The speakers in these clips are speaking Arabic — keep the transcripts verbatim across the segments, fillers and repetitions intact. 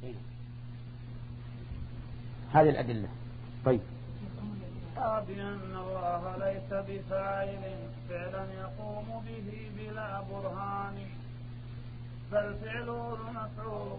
هذه الأدلة. طيب، بأن الله ليس بفاعل فعلا يقوم به بلا برهان، بل فعله المفعول.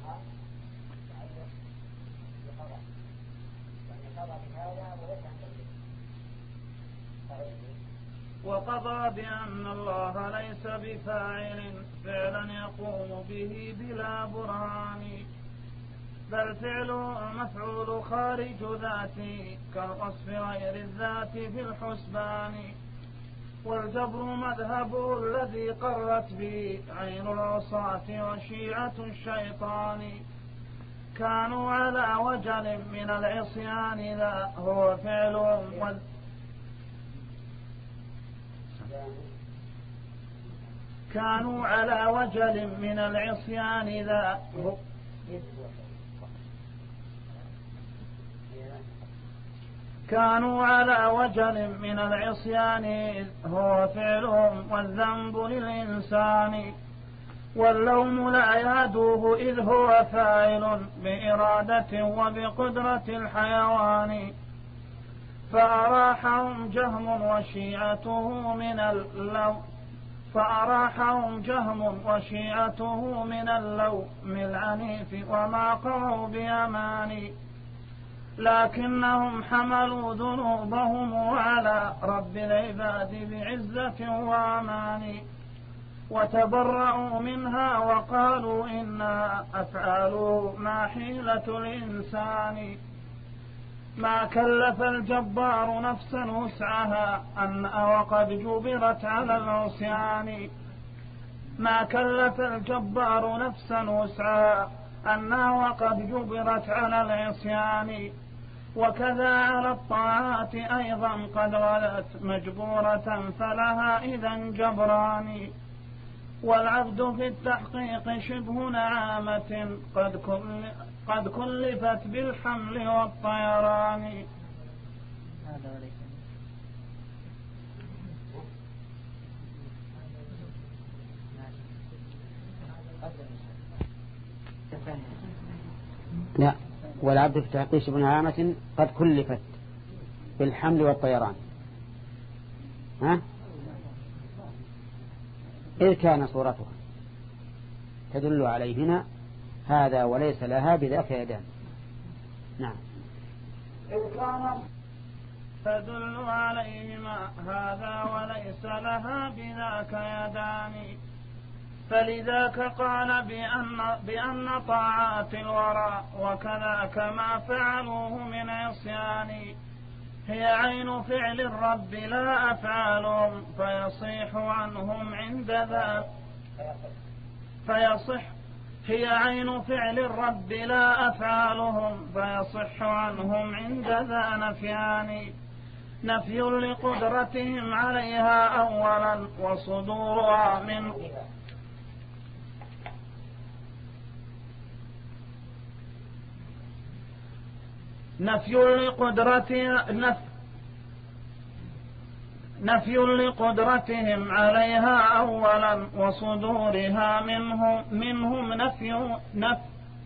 وقضى بأن الله ليس بفاعل فعلا يقوم به بلا برهان، بل فعله المفعول خارج ذاته كالوصف غير الذات في الحسبان. والجبر مذهب الذي قرت به عين العصاة وشيعة الشيطان، كانوا على وجل من العصيان ذا هو فعلهم وال... كانوا على وجل من العصيان ذا هو كانوا على وجل من العصيان هو فعلهم والذنب للإنسان. واللوم لا يعدوه إذ هو فاعل بإرادة وبقدرة الحيوان. فأراحهم جهم وشيعته من اللوم فأراحهم جهم وشيعته من اللوم العنيف وما قروا بأمان. لكنهم حملوا ذنوبهم على رب العباد بعزة وأمان، وتبرأوا منها وقالوا إنها أفعاله ما حيلة الإنسان. ما كلف الجبار نفسا وسعها أن وقد جبرت على العصيان. ما كلف الجبار نفسا وسعها أن وقد جبرت على العصيان. وكذا على الطاعات أيضا قد غلت مجبورة فلها إذا جبران. والعبد في التحقيق شبه نعامة قد كل قد كلفت بالحمل والطيران. لا، والعبد في تحقيق شبه نعامة قد كلفت بالحمل والطيران. ها؟ إذ كان صورتها تدل عليهنا هذا وليس لها بذاك يدان. نعم. إذ كان تدل عليهما هذا وليس لها بذاك يدان. فلذاك قال بأن, بأن طاعات الورى وكذاك ما فعلوه من عصيان هي عين فعل الرب لا أفعالهم فيصيح عنهم عند ذا فيصح هي عين فعل الرب لا أفعالهم فيصح عنهم عند ذا نفيان. نفي لقدرتهم عليها أولا وصدورها من نفي لقدرتهم نف نفي لقدرتهم عليها أولا وصدورها منهم منهم نفي نف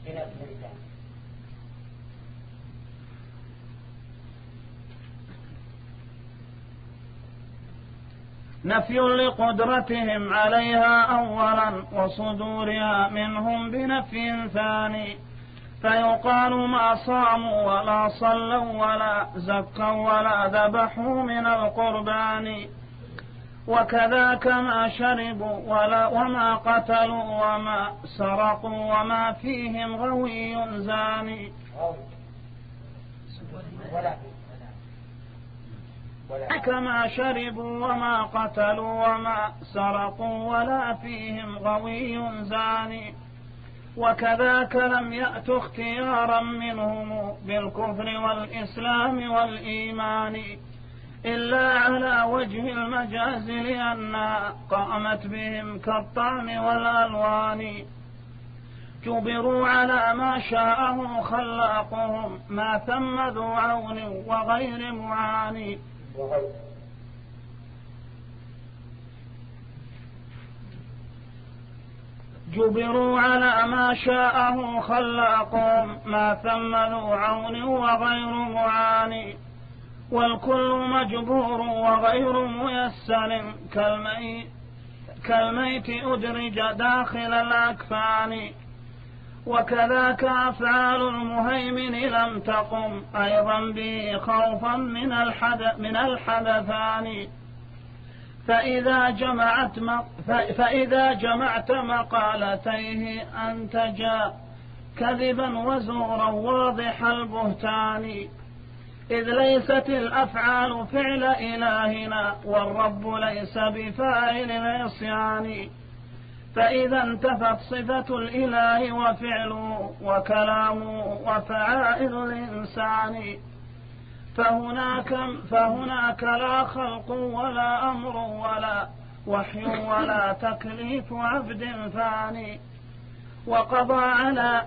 نفي لقدرتهم عليها أولا وصدورها منهم بنفي ثاني. فيقال ما صاموا ولا صلوا ولا زكوا ولا ذبحوا من القربان. وكذاك ما شربوا ولا وما قتلوا وما سرقوا وما فيهم غوي زاني. كما شربوا وما قتلوا وما سرقوا ولا فيهم غوي زاني. وكذاك لم يأت اختيارا منهم بالكفر والإسلام والإيمان إلا على وجه المجاز لأنها قامت بهم كالطعم والألوان. جبروا على ما شاءه خلاقهم ما ثم ذو عون وغير معاني. جبروا على ما شاءه خلاقهم ما ثم ذو عون وغير معاني والكل مجبور وغير ميسر كالميت, كالميت أدرج داخل الأكفان وكذاك أفعال المهيمن لم تقم أيضا به خوفا من الحدث من الحدثان فإذا جمعت فإذا جمعت مقالتيه أنتجا كذبا وزورا واضح البهتان إذ ليست الأفعال فعل إلهنا والرب ليس بفاعل العصيان فإذا انتفت صفة الإله وفعله وكلامه وفعائل الإنسان فهناك, فهناك لا خلق ولا أمر ولا وحي ولا تكليف عبد فاني وقضى على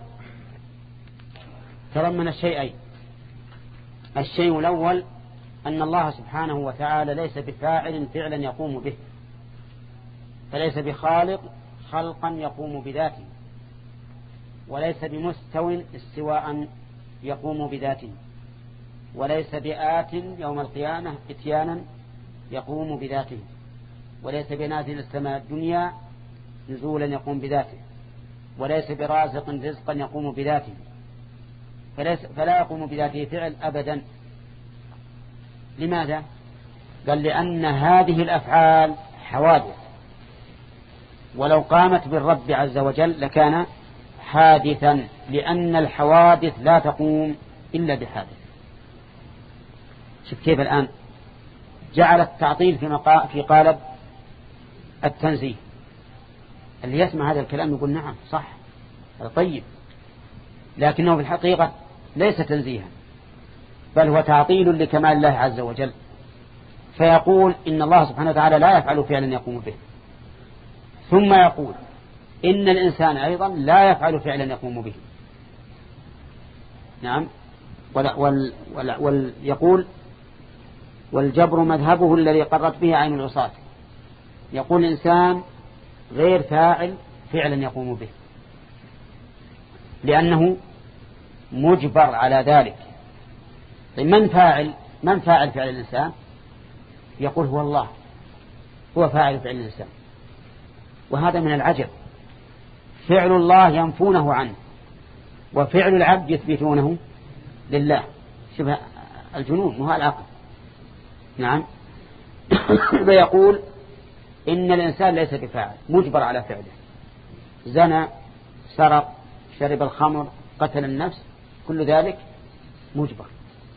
تضمن الشيئين. الشيء الأول أن الله سبحانه وتعالى ليس بفاعل فعلا يقوم به، فليس بخالق خلقا يقوم بذاته، وليس بمستو استواء يقوم بذاته، وليس بآت يوم القيامة اتيانا يقوم بذاته، وليس بنازل السماء الدنيا نزولا يقوم بذاته، وليس برازق رزقا يقوم بذاته، فليس فلا يقوم بذاته فعل أبدا. لماذا؟ قال لأن هذه الأفعال حوادث، ولو قامت بالرب عز وجل لكان حادثا، لأن الحوادث لا تقوم إلا بحادث. شوف كيف الآن جعل التعطيل في, مقا... في قالب التنزيه. اللي يسمع هذا الكلام يقول نعم صح هذا طيب، لكنه في الحقيقة ليس تنزيها، بل هو تعطيل لكمال الله عز وجل. فيقول إن الله سبحانه وتعالى لا يفعل فعلا يقوم به، ثم يقول إن الإنسان أيضا لا يفعل فعلا يقوم به. نعم. ويقول وال... وال... والجبر مذهبه الذي قرت به عين العصاة. يقول الإنسان غير فاعل فعلا يقوم به، لأنه مجبر على ذلك. طيب من فاعل من فاعل فعل الإنسان؟ يقول هو الله، هو فاعل فعل الإنسان. وهذا من العجب، فعل الله ينفونه عنه وفعل العبد يثبتونه لله. شبه الجنون مو العقل. نعم. فيقول إن الإنسان ليس بفاعل، مجبر على فعله. زنى، سرق، شرب الخمر، قتل النفس، كل ذلك مجبر.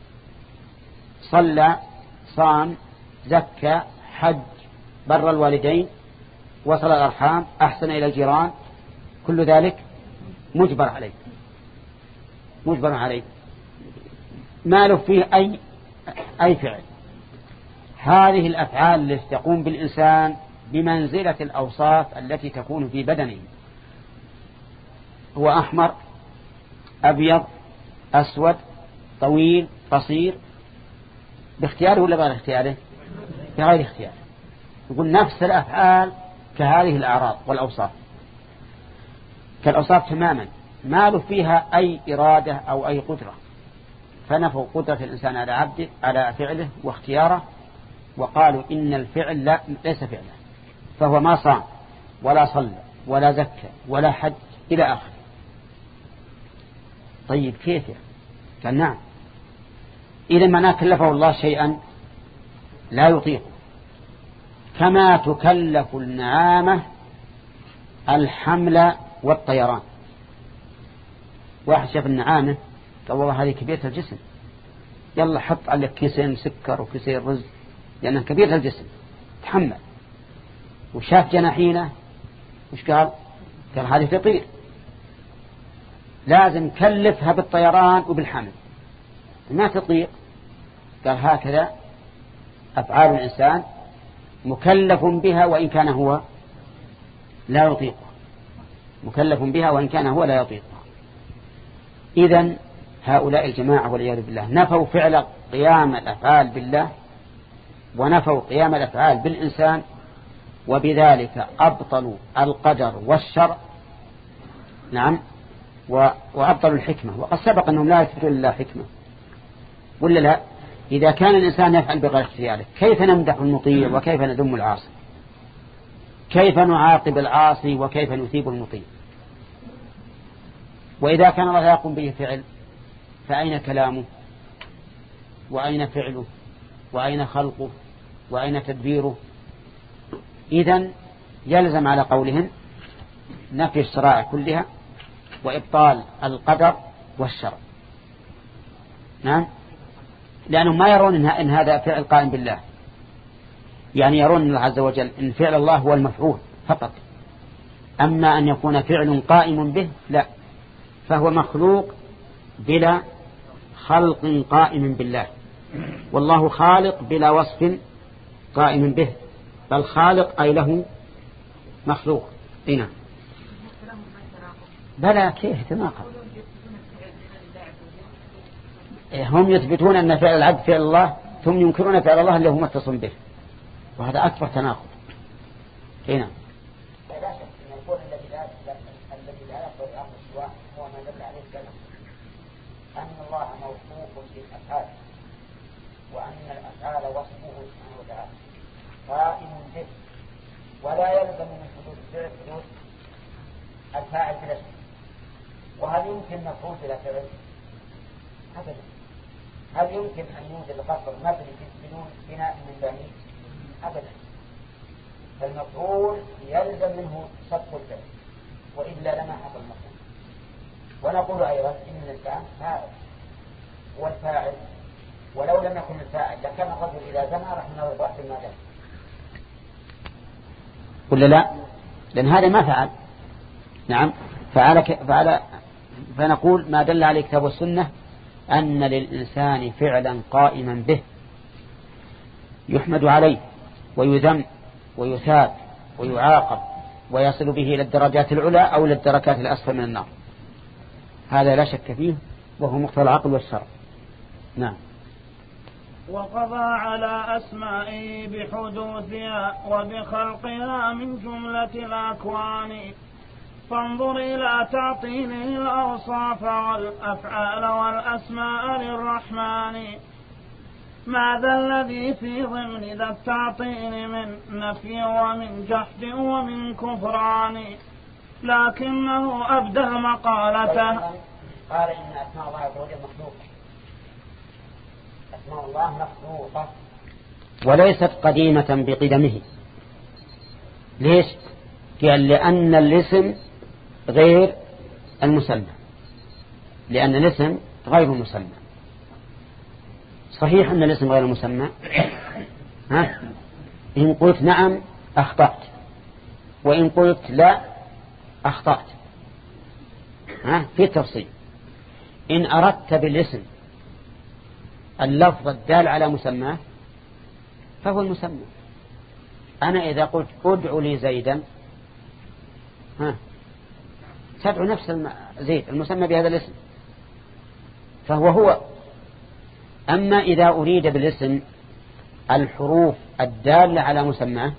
صلى، صام، زكى، حج، بر الوالدين، وصل الأرحام، أحسن إلى الجيران، كل ذلك مجبر عليه مجبر عليه ما له فيه أي أي فعل. هذه الأفعال التي تقوم بالإنسان بمنزلة الأوصاف التي تكون في بدنه. هو أحمر، أبيض، أسود، طويل، قصير، باختياره ولا بغير اختياره؟ بغير اختياره. يقول نفس الأفعال كهذه الأعراض والأوصاف، كالأوصاف تماما، ما له فيها أي إرادة أو أي قدرة. فنفوا قدرة الإنسان على عبده على فعله واختياره، وقالوا إن الفعل لا ليس فعله، فهو ما صام ولا صلى ولا زكى ولا حج إلى آخر. طيب كيف؟ قال نعم، إذا ما كلفه الله شيئا لا يطيقه، كما تكلف النعامة الحمل والطيران. واحد شاف النعامة قال والله هذه كبيرة الجسم، يلا حط عليك كيسين سكر وكيسين رز لأنها كبيرة الجسم تحمل. وشاف جناحينه وش قال؟ قال هذه تطير، لازم كلفها بالطيران وبالحمل، ما تطيق. قال هكذا أفعال الإنسان مكلف بها وإن كان هو لا يطيقها، مكلف بها وإن كان هو لا يطيقها. إذن هؤلاء الجماعة والعياذ بالله نفوا فعل قيام الأفعال بالله ونفوا قيام الأفعال بالإنسان، وبذلك أبطلوا القدر والشرع نعم وأبطلوا الحكمة، وقد سبق أنهم لا يثبتون إلا حكمة، ولا لا؟ إذا كان الإنسان يفعل بغير اختياره كيف نمدح المطيع وكيف نذم العاصي؟ كيف نعاقب العاصي وكيف نثيب المطيع؟ وإذا كان الله يقوم به فعل فأين كلامه وأين فعله وأين خلقه وأين تدبيره؟ إذن يلزم على قولهم نفي الشرائع كلها وإبطال القدر والشرع. نعم، لأنهم ما يرون إن هذا فعل قائم بالله، يعني يرون الله عز وجل إن فعل الله هو المفعول فقط، أما أن يكون فعل قائم به لا، فهو مخلوق بلا خلق قائم بالله، والله خالق بلا وصف قائم به، بل خالق أي له مخلوق. هنا بلى كيف تناقض؟ هم يثبتون أن فعل العبد فعل الله ثم ينكرون فعل الله اللي هو متصل به، وهذا أكبر تناقض. هنا لا شك أن القول الذي لا الذي لا يقبل أمر السواء هو ما دل عليه الكلام أن الله موصوف بالأفعال، وأن الأفعال وصفه سبحانه وتعالى قائم به، ولا يلزم من حدوث الفعل حدوث الفاعل بلا شك. وهل يمكن مفعول بلا فعل؟ أبدا. هل يمكن أن يوجد قصر مبني بدون بناء من بني؟ أبدا. فالمفعول يلزم منه سبق الفعل، وإلا لما حصل مفعول. ونقول أيضا إن الإنسان فاعل والفاعل، ولو لم يكن الفاعل لكان الرجل إذا زنى رحمه الله واحد ما زنى، ولا لا؟ لأن هذا ما فعل. نعم فعل فعل فنقول ما دل عليه الكتاب والسنة أن للإنسان فعلا قائما به يحمد عليه ويذم ويثاب ويعاقب ويصل به إلى الدرجات العلى أو إلى الدركات الأسفل من النار، هذا لا شك فيه، وهو مقتضى العقل والشرع. نعم. وقضى على أسمائه بحدوثها وبخلقها من جملة الأكوان، فانظر إلى تعطيله الأوصاف والأفعال والأسماء للرحمن. ماذا الذي في ضمن ذا التعطيل من نفي ومن جحد ومن كفران؟ لكنه أبدى مقالته. قال إن أسماء الله عز وجل مخلوقة، أسماء الله مخلوقة وليست قديمة بقدمه. ليش؟ قال لأن الاسم غير المسمى، لأن الاسم غير مسمى. صحيح أن الاسم غير مسمى، ها؟ إن قلت نعم أخطأت، وإن قلت لا أخطأت، ها؟ في تفصيل. إن أردت بالاسم اللفظ الدال على مسماه فهو المسمى. أنا إذا قلت أدعو لي زيدا، ها تدعو نفس زيد المسمى بهذا الاسم، فهو هو. أما إذا أريد بالاسم الحروف الدالة على مسماه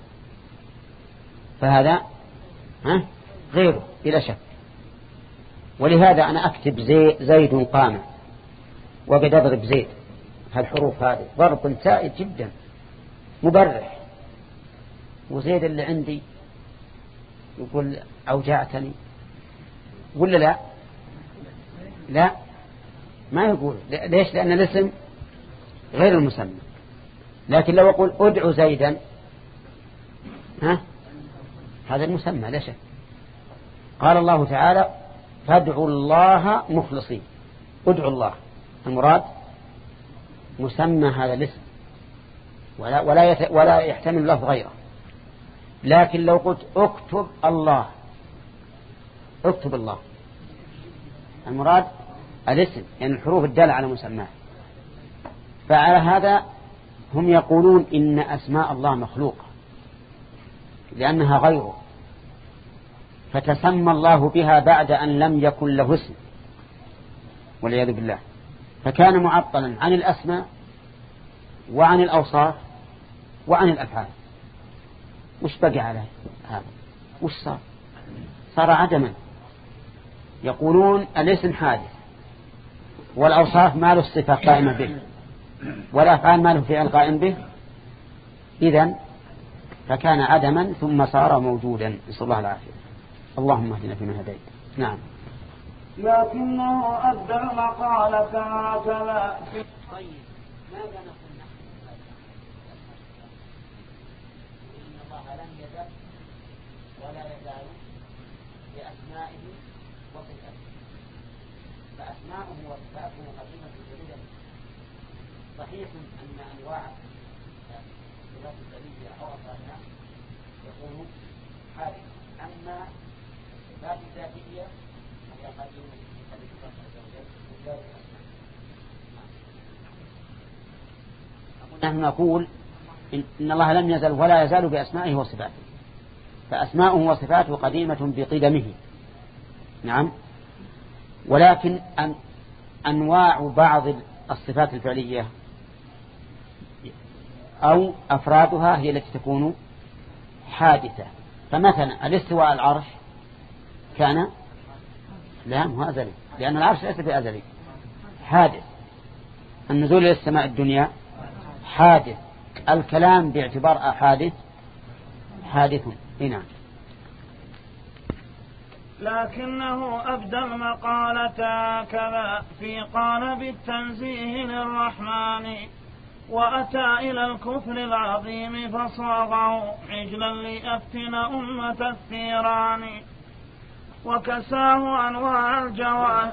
فهذا ها غيره بلا شك. ولهذا أنا أكتب زي زيد قام وقد أضرب زيد، هالحروف هذه ضرب سائد جدا مبرح، وزيد اللي عندي يقول أوجعتني، ولا لا؟ لا ما يقول. ليش؟ لأن الاسم غير المسمى. لكن لو أقول أدعو زيدا، ها هذا المسمى لا شك. قال الله تعالى فادعوا الله مخلصين، ادعوا الله، المراد مسمى هذا الاسم ولا, ولا, يت... ولا يحتمل لفظ غيره. لكن لو قلت اكتب الله، اكتب الله، المراد الاسم يعني الحروف الدالة على مسماه. فعلى هذا هم يقولون إن أسماء الله مخلوقة لأنها غيره، فتسمى الله بها بعد أن لم يكن له اسم والعياذ بالله، فكان معطلا عن الأسماء وعن الأوصاف وعن الأفعال. وش بقي عليه هذا؟ وش صار؟ صار عدما. يقولون الاسم حادث والأوصاف ما له الصفة قائمة به والأفعال ما له فعل قائم به، إذن فكان عدما ثم صار موجودا، نسأل الله العافية. اللهم اهدنا فيمن هديت. نعم. لكنه أدى المقالة هكذا. طيب ماذا نقول نحن؟ إن الله لم يزل ولا يزال بأسمائه وصفاته، فأسماؤه وصفاته قديمة جديدة. صحيح أن أنواع صفات البرية أو أفعالها يكون حادث، أما الصفات الذاتية فهي قديمة في الله عز وجل. نحن نقول إن الله لم يزل ولا يزال بأسمائه وصفاته، فأسماؤه وصفاته قديمة بقدمه. نعم. ولكن أن أنواع بعض الصفات الفعلية أو أفرادها هي التي تكون حادثة. فمثلا الاستواء على العرش كان لا مو أزلي، لأن العرش ليس بأزلي، حادث. النزول إلى السماء الدنيا حادث. الكلام باعتبار أحادث حادث. هنا لكنه أبدى المقالة كذا في قالب التنزيه للرحمن، وأتى إلى الكفر العظيم فصاغه عجلا ليفتن أمة الثيران، وكساه أنواع الجواه.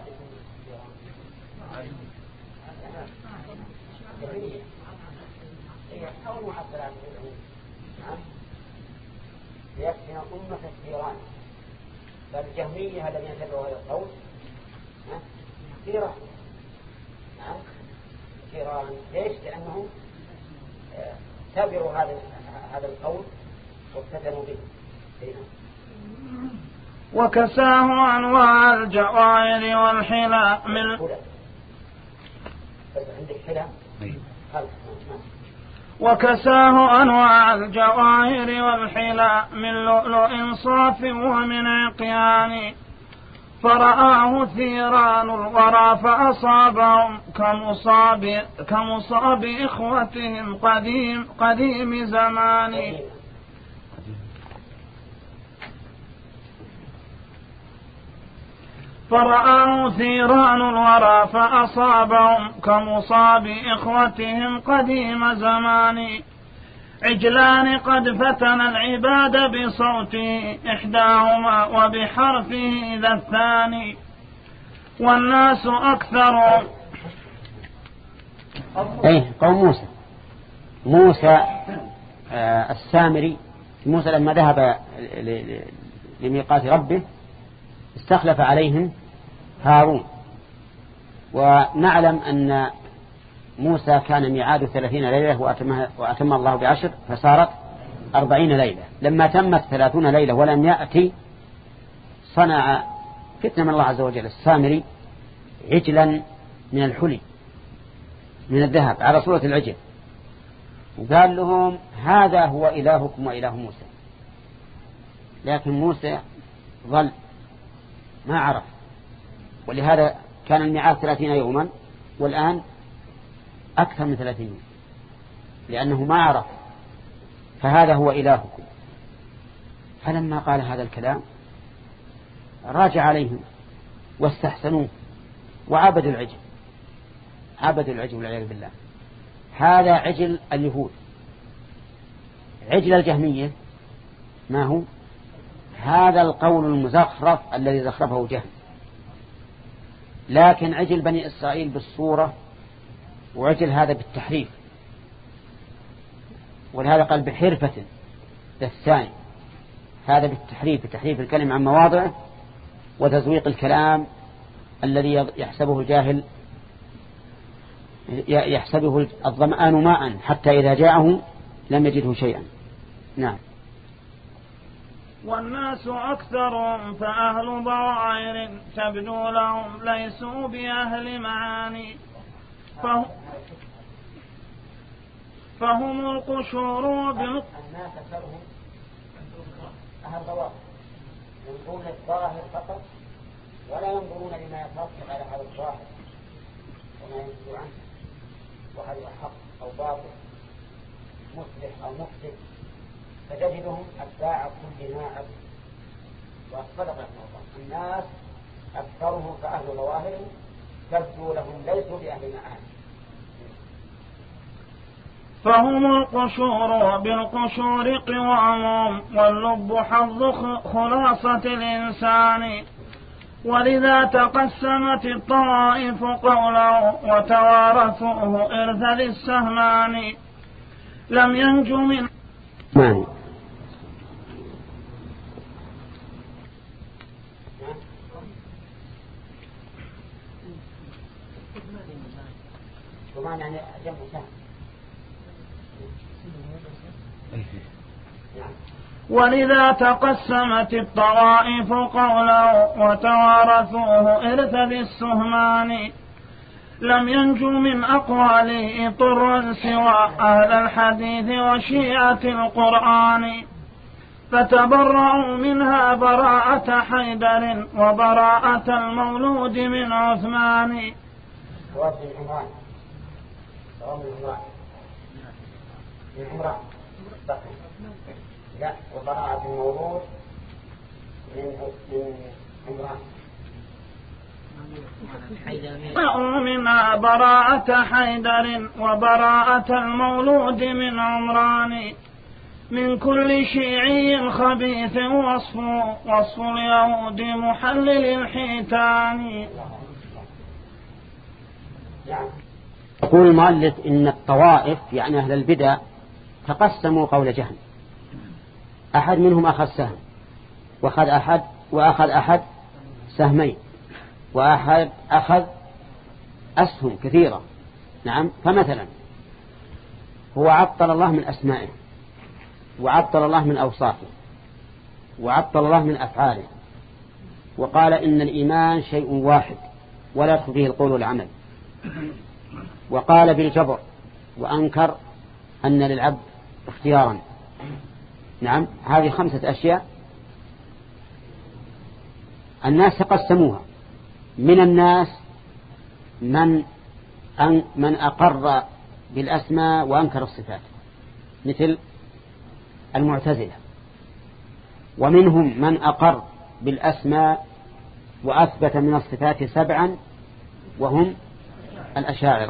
ليفتن أمة الثيران، فالجهمية الذين يتبعوا هذا القول ثيران. نعم ثيران. ليش؟ لأنهم تبعوا هذا هذا القول وافتتنوا به. وكساه أنواع الجوائر والحلى من عندك حلى وكساه أنواع الجواهر والحلى من لؤلؤ صاف ومن عقيان، فرآه ثيران الورى فأصابهم كمصاب, كمصاب إخوتهم قديم, قديم زمان. فرآه ثيران الورى فأصابهم كمصاب إخوتهم قديم زمان، عجلان قد فتن العباد بصوته إحداهما وبحرفه ذا الثاني، والناس أكثر. أيه قوم موسى موسى آه السامري. موسى لما ذهب لميقات ربه استخلف عليهم هارون، ونعلم أن موسى كان ميعاد ثلاثين ليلة وأتم الله بعشر فصارت أربعين ليلة. لما تمت ثلاثون ليلة ولم يأتي صنع فتنة من الله عز وجل السامري عجلا من الحلي من الذهب على صورة العجل، وقال لهم هذا هو إلهكم وإله موسى. لكن موسى ظل ما عرف، ولهذا كان الميعاد ثلاثين يوما والآن أكثر من ثلاثين يوم، لأنه ما عرف. فهذا هو إلهكم. فلما قال هذا الكلام راجع عليهم واستحسنوه وعبدوا العجل، عبدوا العجل والعياذ بالله. هذا عجل اليهود. عجل الجهمية ما هو؟ هذا القول المزخرف الذي زخرفه جهم. لكن عجل بني إسرائيل بالصورة، وعجل هذا بالتحريف، ولهذا قال بحرفة الثاني. هذا بالتحريف، بتحريف الكلم عن مواضعه وتزويق الكلام الذي يحسبه الجاهل يحسبه الظمآن ماء حتى إذا جاءه لم يجده شيئا. نعم. والناس أكثر فأهل ضوائر تبدو لهم ليسوا بأهل معاني، فهم, فهم القشور بال... الناس أكثرهم أهل ضوائر يقول الظاهر فقط ولا ينظرون لما يترتب على هذا الظاهر وما ينزل عنه، وهل هو حق أو باطل، مصلح أو مفسد، فتجدهم أتباع كل ما عبد. وصدق رحمه الله، الناس أكثرهم كأهل ظواهر تبدو لهم ليسوا بأهل معاني. فهم القشور بالقشور قوام، واللب حظ خلاصة الإنسان، ولذا تقسمت الطوائف قولا وتوارثوه إرث للسهمان. لم ينجو من ماني. ومعنى يعني جمع سهم. ولذا تقسمت الطوائف قولا وتوارثوه إرث للسهمان. لم ينجو من أقواله طر سوى أهل الحديث وشيعة القرآن، فتبرأوا منها براءة حيدر وبراءة المولود من عثمان. جواب من عمران، جواب من عمران، من عمران لا، وبراءة المولود من من عمران. منها براءة حيدر وبراءة المولود من عمران. من كل شيعي خبيث وصف وصف اليهود محلل الحيتان. يقول المؤلف إن الطوائف يعني أهل البدع تقسموا قول جهم، أحد منهم أخذ سهم وأخذ أحد وأخذ أحد سهمين، وأحد أخذ أسهم كثيرة. نعم، فمثلا هو عطل الله من أسمائه، وعطل الله من أوصافه، وعطل الله من أفعاله، وقال إن الإيمان شيء واحد ولا يدخل فيه القول والعمل، وقال بالجبر، وأنكر أن للعبد اختيارا. نعم، هذه خمسة أشياء الناس تقسموها. من الناس من أن من أقر بالأسماء وأنكر الصفات مثل المعتزلة، ومنهم من أقر بالأسماء وأثبت من الصفات سبعا وهم الأشاعرة،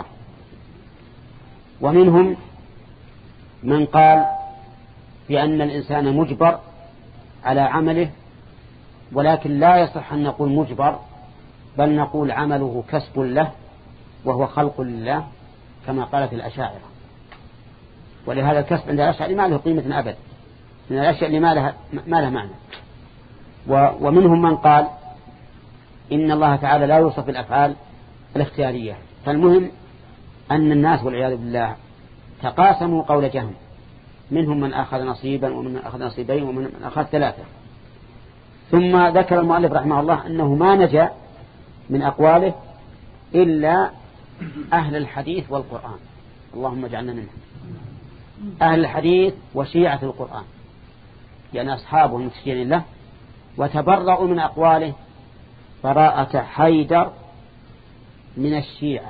ومنهم من قال بأن الإنسان مجبر على عمله، ولكن لا يصح أن نقول مجبر، بل نقول عمله كسب له وهو خلق لله كما قالت الأشاعرة. ولهذا الكسب عند الأشاعرة ما له قيمة أبد، من الأشياء اللي ما لها, ما لها معنى. ومنهم من قال إن الله تعالى لا يوصف الأفعال الاختيارية. فالمهم أن الناس والعياذ بالله تقاسموا قول جهم، منهم من أخذ نصيبا ومن من أخذ نصيبين ومن من أخذ ثلاثة. ثم ذكر المؤلف رحمه الله أنه ما نجا من أقواله إلا أهل الحديث والقرآن، اللهم اجعلنا منهم، أهل الحديث وشيعة القرآن، يعني أصحابه المتشيعين له، وتبرأوا من أقواله براءة حيدر من الشيعة.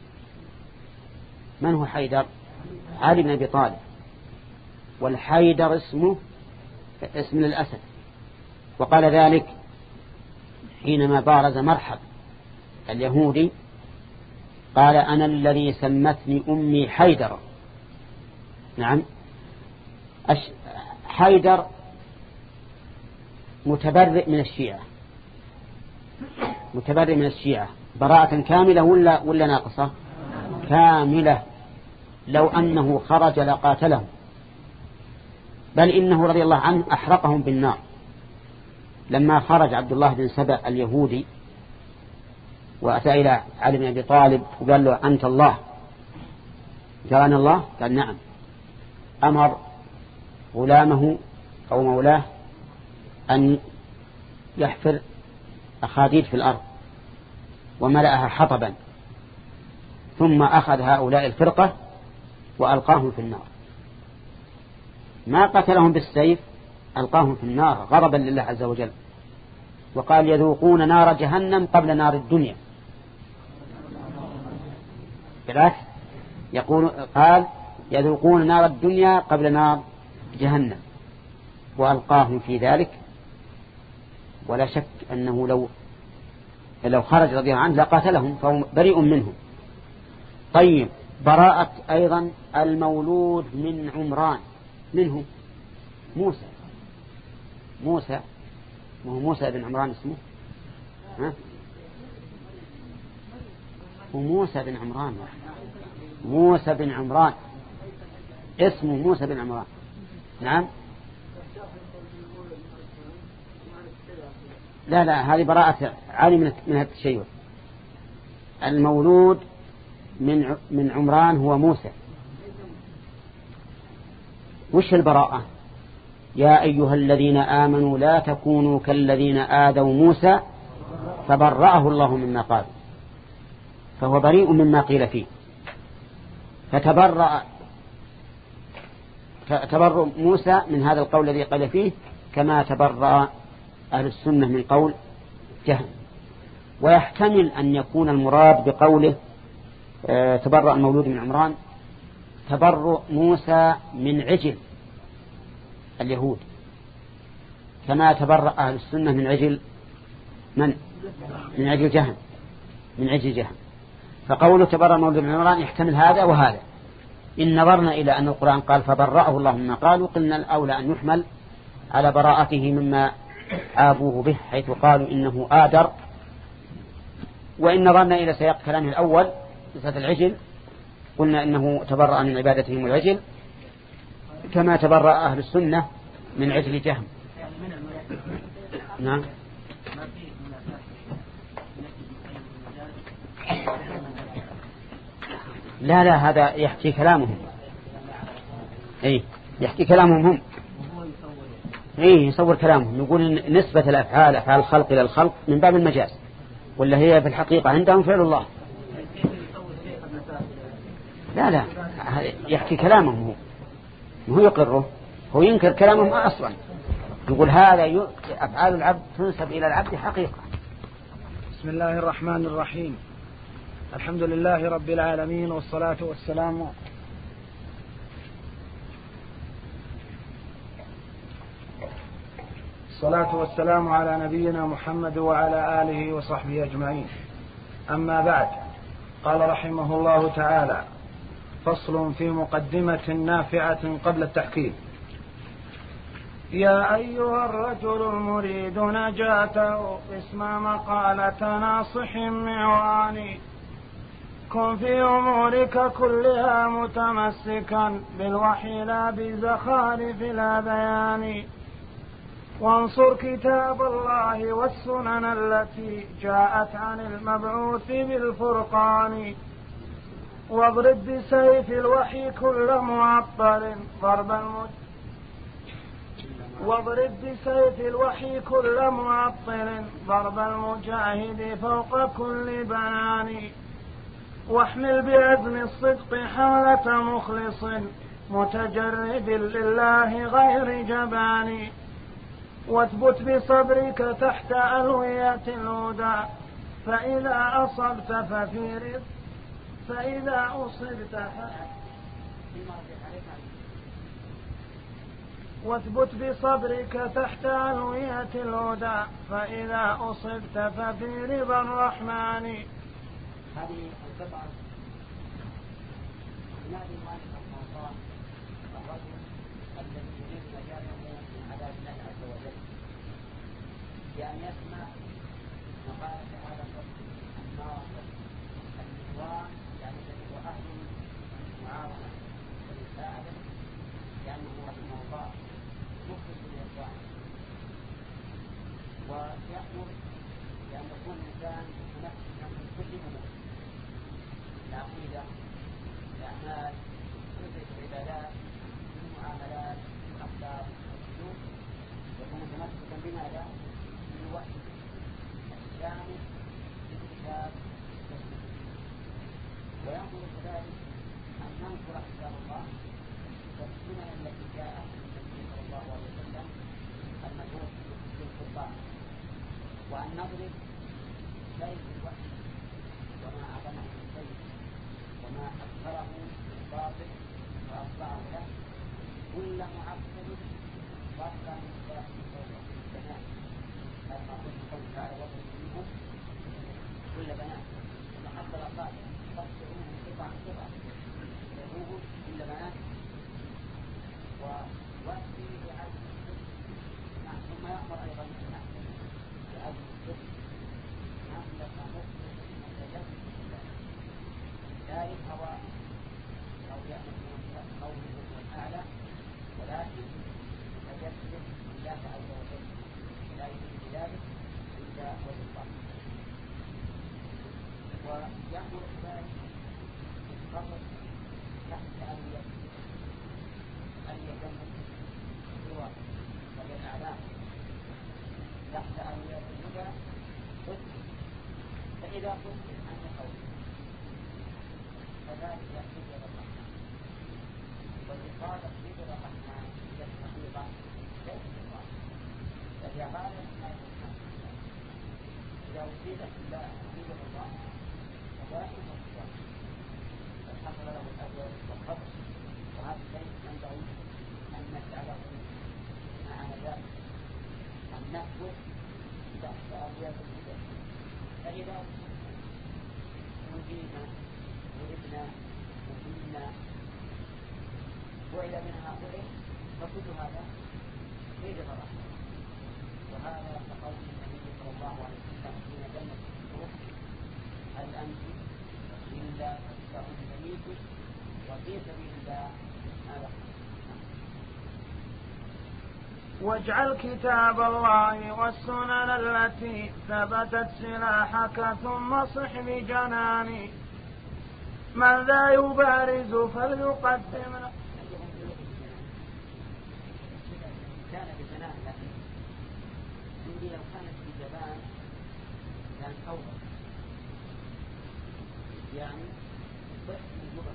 من هو حيدر؟ علي بن أبي طالب، والحيدر اسمه اسم للأسد، وقال ذلك حينما بارز مرحب اليهودي، قال أنا الذي سمتني أمي حيدر. نعم، حيدر متبرئ من الشيعة، متبرئ من الشيعة براءة كاملة ولا ولا ناقصة؟ كاملة. لو أنه خرج لقاتلهم، بل إنه رضي الله عنه أحرقهم بالنار لما خرج عبد الله بن سبأ اليهودي وأتى إلى علي بن أبي طالب وقال له أنت الله، قال أنا الله، قال نعم. أمر غلامه أو مولاه أن يحفر أخاديد في الأرض وملأها حطبا، ثم أخذ هؤلاء الفرقة وألقاهم في النار. ما قتلهم بالسيف، ألقاهم في النار غضبا لله عز وجل. وقال يذوقون نار جهنم قبل نار الدنيا. بالعكس يقول قال يذوقون نار الدنيا قبل نار جهنم، وألقاهم في ذلك، ولا شك أنه لو لو خرج رضي الله عنه لقاتلهم، فهو بريء منهم. طيب، براءة أيضا المولود من عمران، منه موسى. موسى وهو موسى بن عمران اسمه، ها؟ وموسى بن عمران، موسى بن عمران اسمه موسى بن عمران. نعم. لا لا هذه براءة عالي من هذا التشيع. المولود من من عمران هو موسى. وش البراءة؟ يا أيها الذين آمنوا لا تكونوا كالذين آذوا موسى فبرأه الله مما قال، فهو بريء مما قيل فيه. فتبرأ تبرأ موسى من هذا القول الذي قال فيه، كما تبرأ أهل السنة من قول جهم. ويحتمل أن يكون المراد بقوله تبرأ المولود من عمران تبرؤ موسى من عجل اليهود، كما تبرأ أهل السنة من عجل من من عجل جهم من عجل جهم. فقوله تبرأ المولود من عمران يحتمل هذا وهذا. إن نظرنا إلى أن القرآن قال فبرأه الله مما قالوا، قلنا الأولى أن يحمل على براءته مما آبوه به، حيث قالوا إنه آدر. وإن نظرنا إلى سياق كلامه الأول قصة العجل، قلنا إنه تبرأ من عبادتهم العجل كما تبرأ أهل السنة من عجل جهم. نعم. لا لا هذا يحكي كلامهم، اي يحكي كلامهم هم، اي يصور كلامهم. يقول نسبة الأفعال أفعال الخلق إلى الخلق من باب المجاز، ولا هي في الحقيقة عندهم فعل الله. لا لا يحكي كلامهم هو، هو يقره، هو ينكر كلامهم أصلا. يقول هذا أفعال العبد تنسب إلى العبد حقيقة. بسم الله الرحمن الرحيم. الحمد لله رب العالمين، والصلاة والسلام الصلاة والسلام على نبينا محمد وعلى آله وصحبه أجمعين. أما بعد، قال رحمه الله تعالى: فصل في مقدمة نافعة قبل التحكيم. يا أيها الرجل المريد نجاته اسم مقالة ناصح معواني، كن في أمورك كلها متمسكا بالوحي لا بزخارف الأذيان، وانصر كتاب الله والسنن التي جاءت عن المبعوث بالفرقان، واضرب بسيف الوحي كل معطل ضرب المج واضرب بسيف الوحي كل معطل ضرب المجاهد فوق كل بنان، واحمل بعزم الصدق حالة مخلص متجرد لله غير جبان، واثبت بصبرك تحت ألوية الهدى، فإذا أصبت ففي رزق فإذا أصبت واثبت بصبرك تحت ألوية الهدى، فإذا أصبت ففي رضا الرحمن. هذه القطعة ينادي المؤلف رحمه الله الرجل الذي يريد نجاته من عذاب الله عز وجل بأن يسمع مقالة هذا الرجل الناصح الإخوان، يعني الذي هو أهل المعاونة والمساعدة، لأنه رحمه الله مخلص للإخوان، ويأمر بأن يكون الإنسان منفسا من كل أمور العقيدة، الأعمال، العبادات، المعاملات، الأخلاق، السلوك، يكون متمسكا بماذا؟ بالوحي الشامل للكتاب والسنة. ويأمر كذلك أن ننشر كتاب الله والسنن التي جاءت من النبي صلى الله عليه وسلم المبعوث بالقرآن، وأن نضرب شيء الوحي وما أعظمه من شيء وما أكثره من باطل وأصبعه له كل معقل فضلا من ثلاث صوت البنات كما قلت قول تعالى واضرب منهم كل بنات ومحصل قال تقطعون قطعا قطعا يدعوهم كل بنات ووأتي بعزم ثم يأمر أيضا بالناس بعزم الصدق نملك مخلص متجسد لا للهوى أو يأمر قوله الأعلى ولكن تجسد الله عز وجل لا يريد ذلك إلا وجه الله ويأمر ذلك بالقبر تحت ألية ألية سوى وهي الأعلام تحت ألية الهدى قدس فإذا قلت عن قول فذلك يحدث الرحمن والإقامة ذكر الرحمن هي الحقيقة ليست الله بل هي غاية ما يكون إذا وجدت الله ذكر الله فذلك الله قد حصل له الأول والقبر وهذا الشيء ينبغي أن نجعله مع ذلك أن نثبت تحت أبواب الهدى فإذا نجينا ولدنا وكلنا وإلى من هؤلاء فكل هذا غير الرحمة وهذا كقول النبي صلى الله عليه وسلم حين جنة الروح هل أنت إلا تتبع سبيلك وفي سبيل الله هذا واجعل كتاب الله والسنن التي ثبتت سلاحك ثم صح بجناني من ذا يبارز فليقدم كان بجنان لكن عندي لو كانت بجبان كان أوضح يعني صح الجبن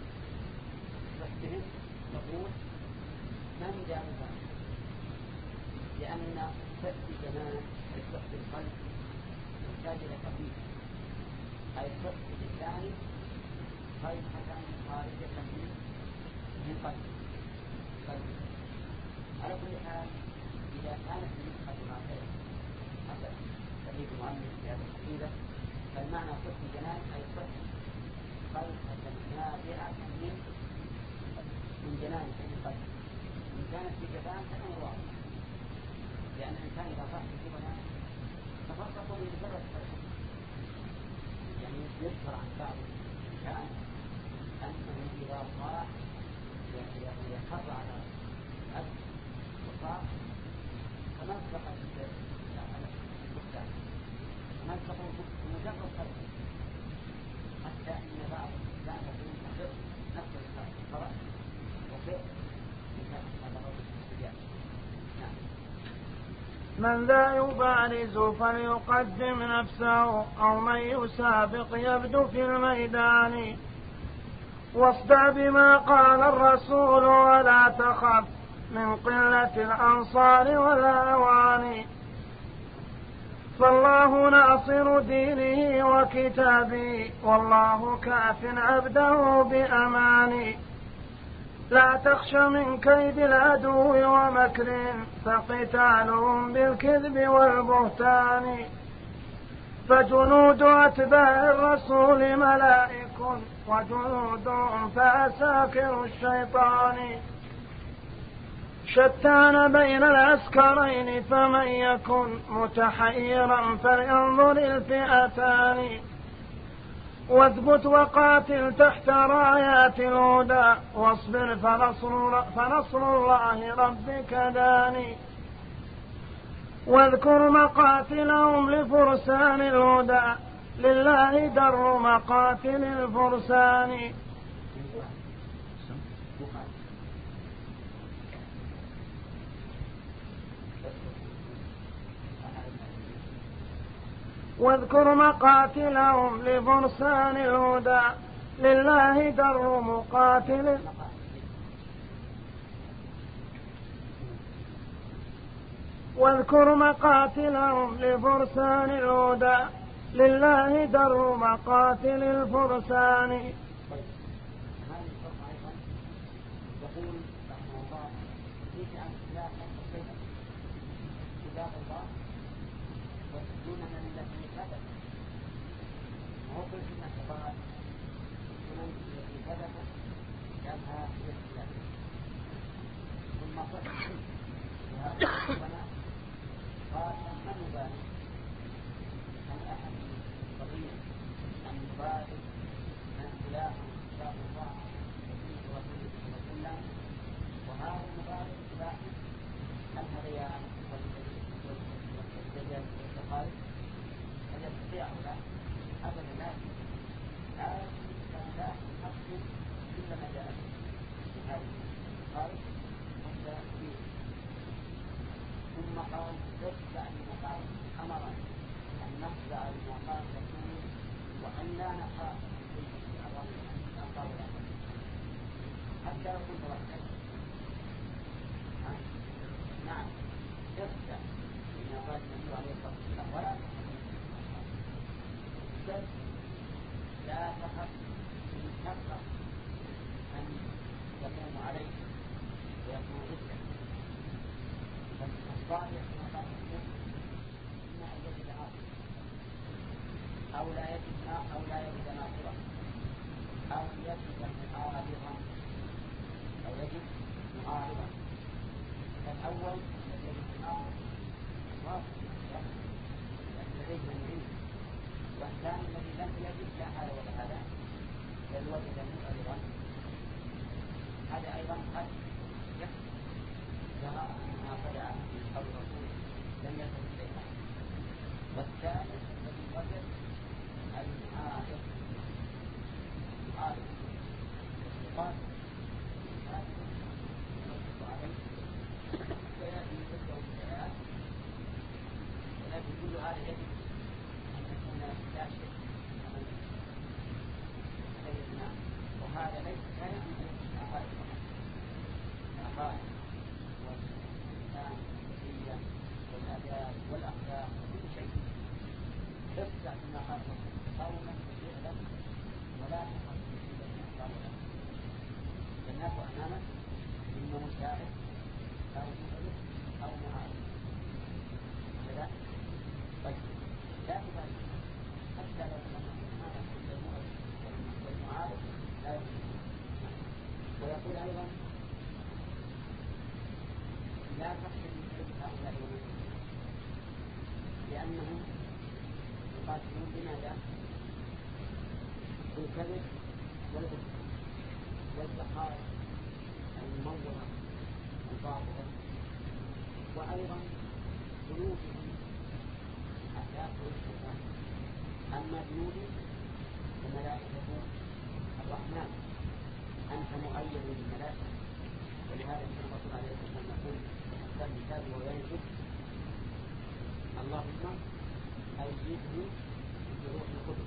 صحتهم نقول من ذا يبارز لأن صح الجنان أي صح القلب يحتاج إلى تقديم أي صح اللسان صيحة خارجة من قلب قلب على كل حال إذا كانت النسخة الآخرة حسب تأليف المؤلف في هذه القصيدة فالمعنى صح الجنان أي صح صيحة نابعة من من جنان من قلب إن كانت في جبان فإنه واضح لأن الإنسان إذا صح في جبان تفرق بمجرد صيحة يعني يذكر عن بعض كان أنه إذا صاح يخر على الأرض وصاح فمزق البستان فمزق مجرد صيحة حتى إن بعض الإنسان يكون مخر نفس الفرع وفر لكان هذا رجل استجاب. من ذا يبارز فليقدم نفسه أو من يسابق يبدو في الميدان واصدع بما قال الرسول ولا تخف من قلة الأنصار والأوان فالله ناصر دينه وكتابه والله كاف عبده بأمان لا تخش من كيد العدو ومكر فقتالهم بالكذب والبهتان فجنود أتباع الرسول ملائك وجنودهم فأساكر الشيطان شتان بين العسكرين فمن يكن متحيرا فلينظر الفئتان واثبت وقاتل تحت رايات الهدى واصبر فنصر, فنصر الله ربك داني واذكر مقاتلهم لفرسان الهدى لله در مقاتل الفرسان واذكر مقاتلهم لفرسان الهدى لله در مقاتل واذكر مقاتلهم لفرسان الهدى لله در مقاتل الفرسان. يقول رحمه الله ليس عن لا تنقصيها كتاب الله وتدون من التي ثبت وهو كل سنة تقال السنن التي ثبتت جابها في الإسلام ثم فتح وهذا السنة قال من يبالي عن أحد صغير أن يبالي من خلاف كتاب الله وهذا المبالغ الباحث الهذيان والدجال والتقارب هل يستطيع لا أبدا لا لا لا يحصل إلا ما جاء في هذه التقارب حتى فيه. ثم قال تتبع المقام أمرا أن نتبع المقام رسول وأن لا نخاف في أعراض حتى لو كنت وحدك. نعم تفتح من قال النبي عليه الصلاة والسلام ولا تخف لا تخف من تخف أن يقوم عليك ويكون ضدك. فالصالح كما قال النبي إما أن يجد ناصرا أو لا يجد أو لا يجد ناصرا أو يجد معارضا أو يجد معارضا. فالأول الذي يجد الآخر واضح لأن لديه من علم، والثاني الذي لم يجد لا هذا ولا هذا بل وجد معارضا هذا أيضا قد يكفي إذا رأى أنها طلع من قول الرسول لم يكن إليها. والثالث الذي وجد المعارض معارض قال ولكن كل هذا يجب أن يكون لا شيء وهذا ليس لا يعني العقائد العقائد والإنسان والنية والآداب والأخلاق وكل شيء تفتح في مقاصد قولا وفعلا ولا تخف في قولا الناس أمامك إما مساعد أو مؤلف أو معارض كذا. طيب لا تبالي حتى لو كان أمامك المؤلف والمعارض لا يمكن. ويقول أيضا لا تخشى من كذب هؤلاء المؤمنين لأنهم يقاتلون بماذا؟ بالكذب والبهتان والزخارف المموهة الباطلة، وأيضا جنودهم أخلاق الشيطان. أما جنود وملائكة الرحمن أنت مؤيد بالملائكة، ولهذا كان الرسول عليه الصلاة والسلام يقول كان كتابه وينزل اللهم أيدني بروح القدس.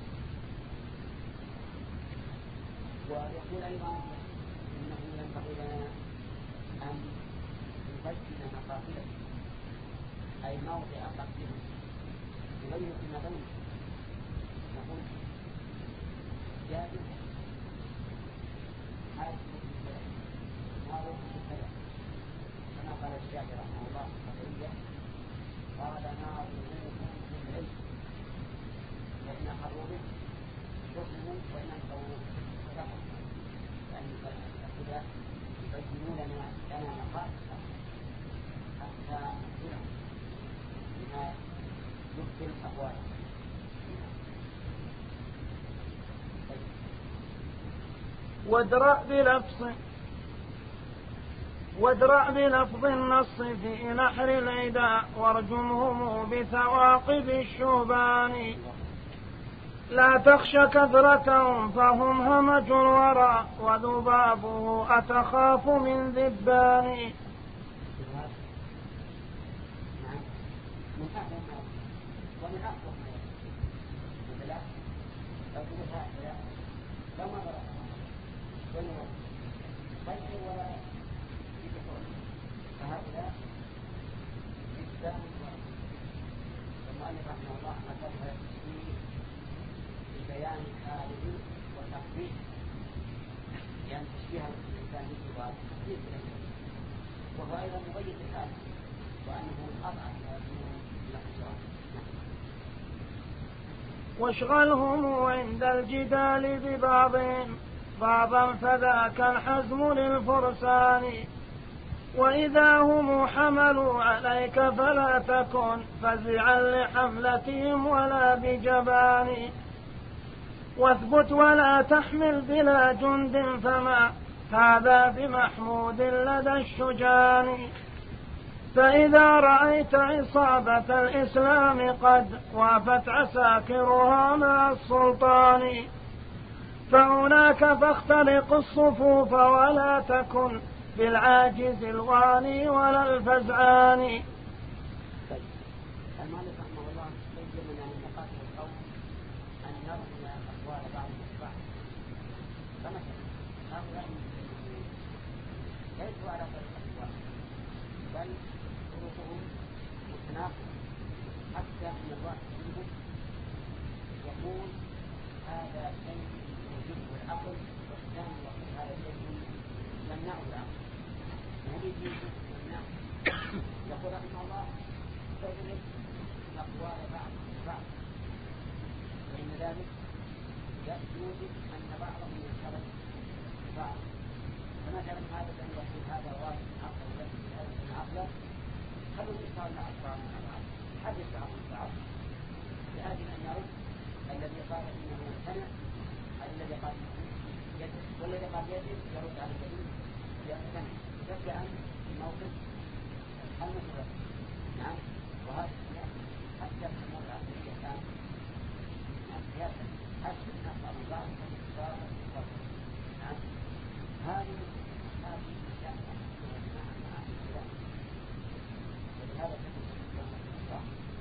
ويقول أيضا إنه ينبغي لنا أن نبين مقاتله أي موضع قتله يبين فيما بينه. نقول جابر حاسب بالكلام معروف بالكلام كما قال الشافعي رحمه الله القدرية قال ناظروهم بالعلم وإن أخذوا به حكموا وإن أنقوا كفروا، يعني الأخذ يبينون لنا لنا مقاصد حتى نقتلهم بما يبطل أقوالهم. وادرأ بلفظ وادرأ بلفظ النص في نحر العداء وارجمهم بثواقب الشوبان. لا تخش كثرتهم فهم همج الورى وذبابه أتخاف من ذبان. فهؤلاء المؤلف رحمه الله أثرها التشبيه ببيان حاله وتقبيح، يعني تشبيه الإنسان به وتقبيح الإنسان، وهو أيضا مبين الحال وأنه أضعف من الأخصار. واشغلهم عند الجدال ببعضهم بعضا فذاك الحزم للفرسان، وإذا هم حملوا عليك فلا تكن فزعا لحملتهم ولا بجبان، واثبت ولا تحمل بلا جند فما هذا بمحمود لدى الشجان، فإذا رأيت عصابة الإسلام قد وافت عساكرها مع السلطان فهناك فاخترق الصفوف ولا تكن بالعاجز الواني ولا الفزعان. المؤلف رحمه الله يبين لنا من مقاصد القوم أن نرمي أقوال بعضهم البعض، فمثلا هؤلاء ليسوا على طريق الواحد بل طرقهم متناقضة، حتى أن الواحد منهم يقول هذا شيء يوجبه العقل، والثاني يقول هذا شيء يمنعه العقل، يريد يمنعه. يقول رحمه الله تدرك أقوال بعض بعض، فإن ذلك يوجب أن بعضهم ينحرف بعض. فمثلا هذا الذي يقول هذا واجب عقل وليس بهذا عقلا، هل يصار مع أقوال مع بعض؟ هل يصار مع بعض؟ لأجل أن يرد الذي قال إنه يمتنع الذي قال يجب، والذي قال يجب يرد على الذي يمتنع، يبدأ في موقف المسلم. نعم، وهذا حتى في الأمور العقلية الآن سياسة حتى الناس على بعض الصار نعم هذه هذه سياسة مع مع الإسلام، ولهذا تكون الإسلام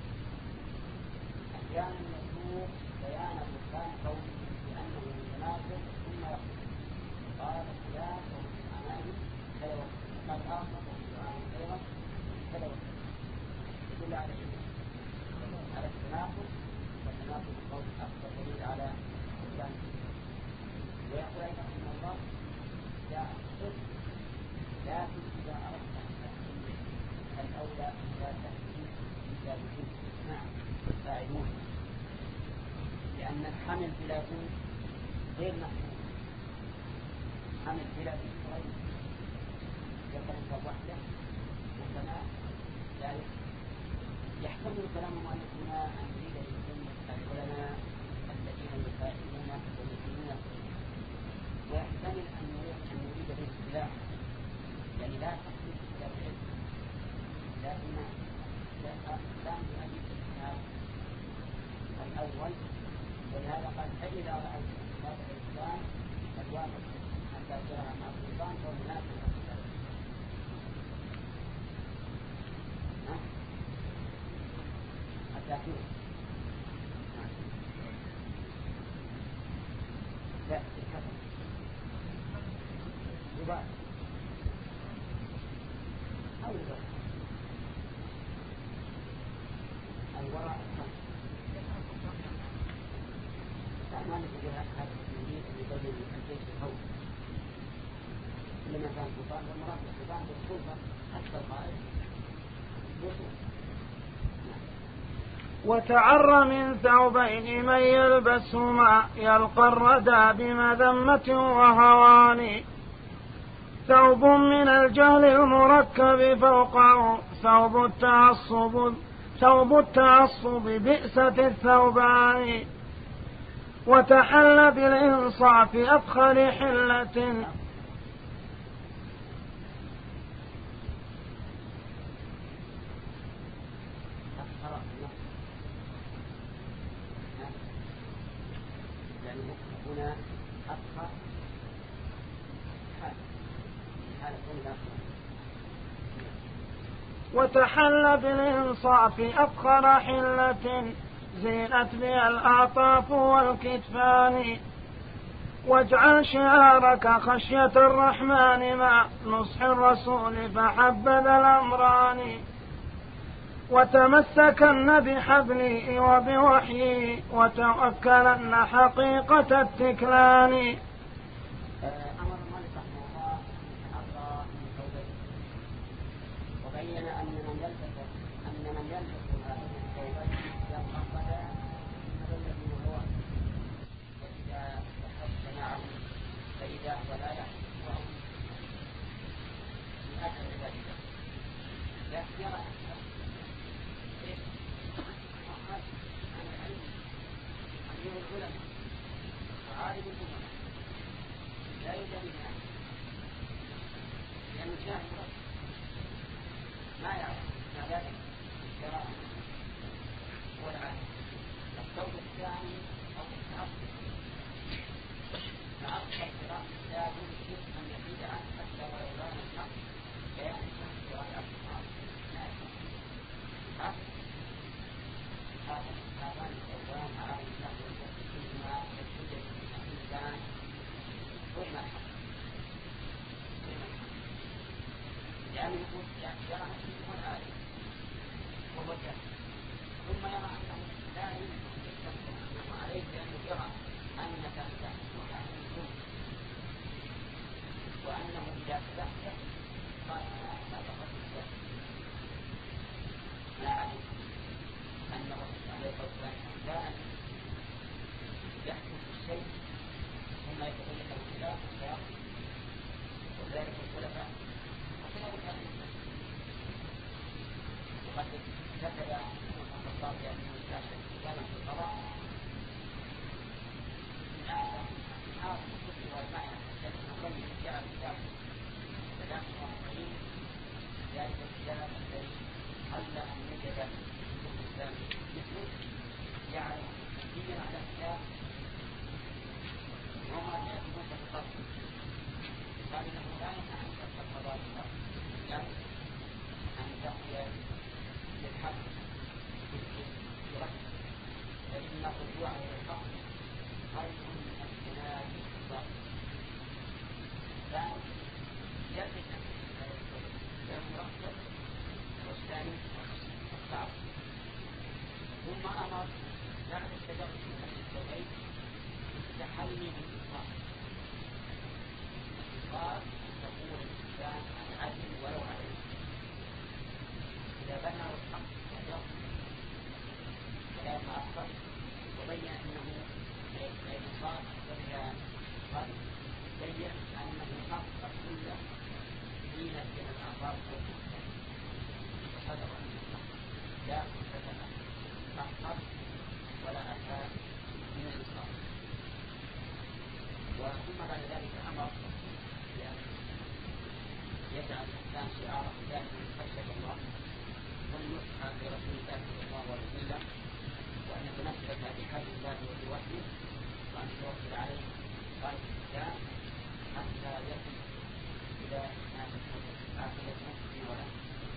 أحيانا يسوق بيان بطلان قوله بأنه متناقض ثم يقول قال فلان وهو أمامي كذا وقال آخر وهو أيضا كذا وقال، يدل على شيء على التناقض، والتناقض القول أكثر دليل على بطلان. ويقول أيضا رحمه الله لا أقصد لكن إذا أردت أن تحكم الأولى لا تحكم إلا بجنس نعم فاعلون، لأن الحمل بلا جنس غير محمول، حمل بلا جنس غير يقرأ وحده وكما ذلك. يحتمل كلام المؤلف هنا أن يريد بالجنس العلماء الذين يفاعلون ويفيدون، ويحتمل أن يريد بالاصطلاح يعني لا تحمل إلا بالعلم، لكن الإسلام يؤيد الكتاب الأول، ولهذا قال فإذا رأيت كتاب الإسلام الواجب أن تأجرها مع السلطان فهو مناسب للكتاب. التأكيد لا الكفر يبقى أو يبقى الوراء الخمس ما نجد هذا التنجيل أن يبين الجيش الخوف لما كان سلطان والمراد السلطان بالسلطة حتى القائد يسوع. وتعر من ثوبين من يلبسهما يلقى الردى بمذمة وهوان، ثوب من الجهل المركب فوقه ثوب التعصب ثوب التعصب بئسة الثوبان، وتحل بالإنصاف أفخر حلة هنا أفخر حال حال وتحل بالإنصاف أفخر حلة زينت بها الأعطاف والكتفان، واجعل شعارك خشية الرحمن مع نصح الرسول فحبذ الأمران، وتمسكن بحبلي وبوحيي وتوكلن حقيقة التكلان. أمر المؤلف رحمه الله أعطى التوبة وبين أن من يلبس أن من يلبس هذه التوبة ينقض الذي هو وإذا تحدث معه فإذا ولا يحفظه من أجل ذلك يرى العلماء وعالم الأمة لا يجب منها لأن الجاهل ما يعرف ما ذلك القراءة والعالم. الصوت الثاني أو التعصب تعصب القراءة لا يمكن أن يزيد عنه حتى ولو كان الحق بيان قراءة القرآن لا يمكن هذا هذان الصوتان على الإسلام فيهما يجوز الإنسان وما الحق يعني يقول يعني يرى أنه العالم وهو جاهل ثم يرى أنه لا يمكن أنه عليه لأنه يرى أنك تحت وأنه وأنه إذا تدخل قال لا تقصد الجاهل ما علم أن الرسول عليه الصلاة والسلام كان يحكم الشيء ثم يتبين له خلاف الخلاف وذلك الخلفاء وكذلك الإنسان. وقد كتب الخطاب بأنه لا شك كان في القضاء من أعلم حاصل الكتب والمعنى الذي نقيم جاء الكتاب ثلاث وأربعين ذلك الكتاب الذي قل أن يوجد في الإسلام مثله يعلم كثيرا على الكتاب وما يأتون بالقصد قال إنه لا يمنع أن تتقى قضاء الله لكن أن تقي بالحق برحمة فإن الرجوع إلى الحق خير من اجتناب الباطل. ثاني يجب أن يرتب والثاني الصعب. ثم أمر بعد التدرج من التوحيد بالتحلي بالإصرار. الإصرار تقول الإنسان عن عدل ولو عليه إذا بنى الحق يجب ولا يتأخر وبين أنه الإصرار وإذا قال بين أن الحق كله دين من الآثار والمحكم وصدر لا فتن أحقر ولا أتى من الإصرار. وثم بعد ذلك أمر بأن يجعل الإنسان شعاره دائما خشية الله والنصح لرسول الله صلى الله عليه وسلم وأن يتمسك بحبل الله وبوحيه وأن يتوكل عليه قال الإسلام حتى يصل إلى ما تكون عاقبته في ولا.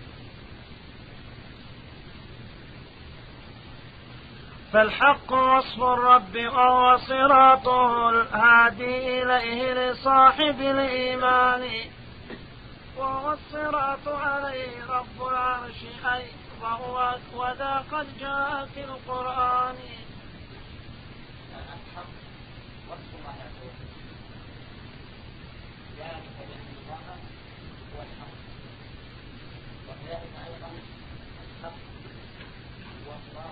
فالحق وصف الرب وهو صراطه الهادي إليه لصاحب الإيمان وهو الصراط عليه رب العرش أي وهو وذا قد جاء في القرآن. الحق وصف الله عز وجل ذلك بأن الله هو الحق وكذلك أيضا الحق هو الله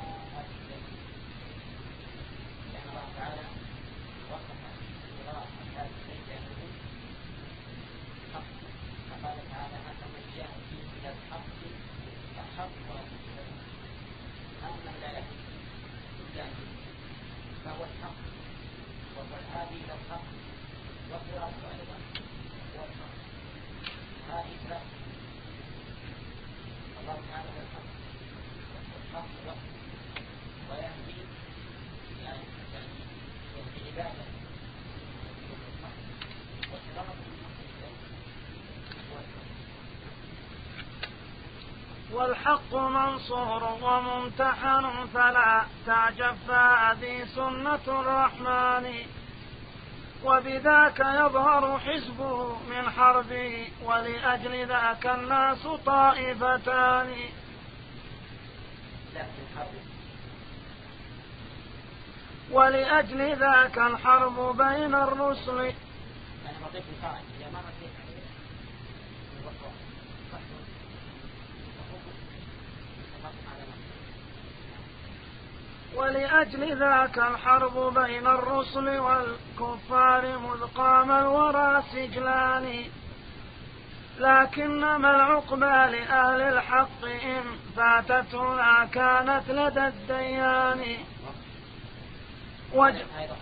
لأن الله تعالى وصف الصراط هذا الشيء بأنه حق فقال تعالى أنه جاء فيه إلى الحق فحق وأنه أنه لا يحق إلا فهو الحق وهو الهادي إلى الحق والصراط أيضا هو الحق. هذه ثلاثة الله تعالى هو الحق والحق وحده ويهدي يعني بعبادة والصراط والحق منصور وممتحن فلا تعجب فهذه سنة الرحمن وبذاك يظهر حزبه من حربه ولأجل ذاك الناس طائفتان. ولأجل ذاك الحرب بين الرسل ولأجل ذاك الحرب بين الرسل والكفار مذ قام الورى سجلان، لكنما العقبى لأهل الحق إن فاتتنا كانت لدى الديان. وج...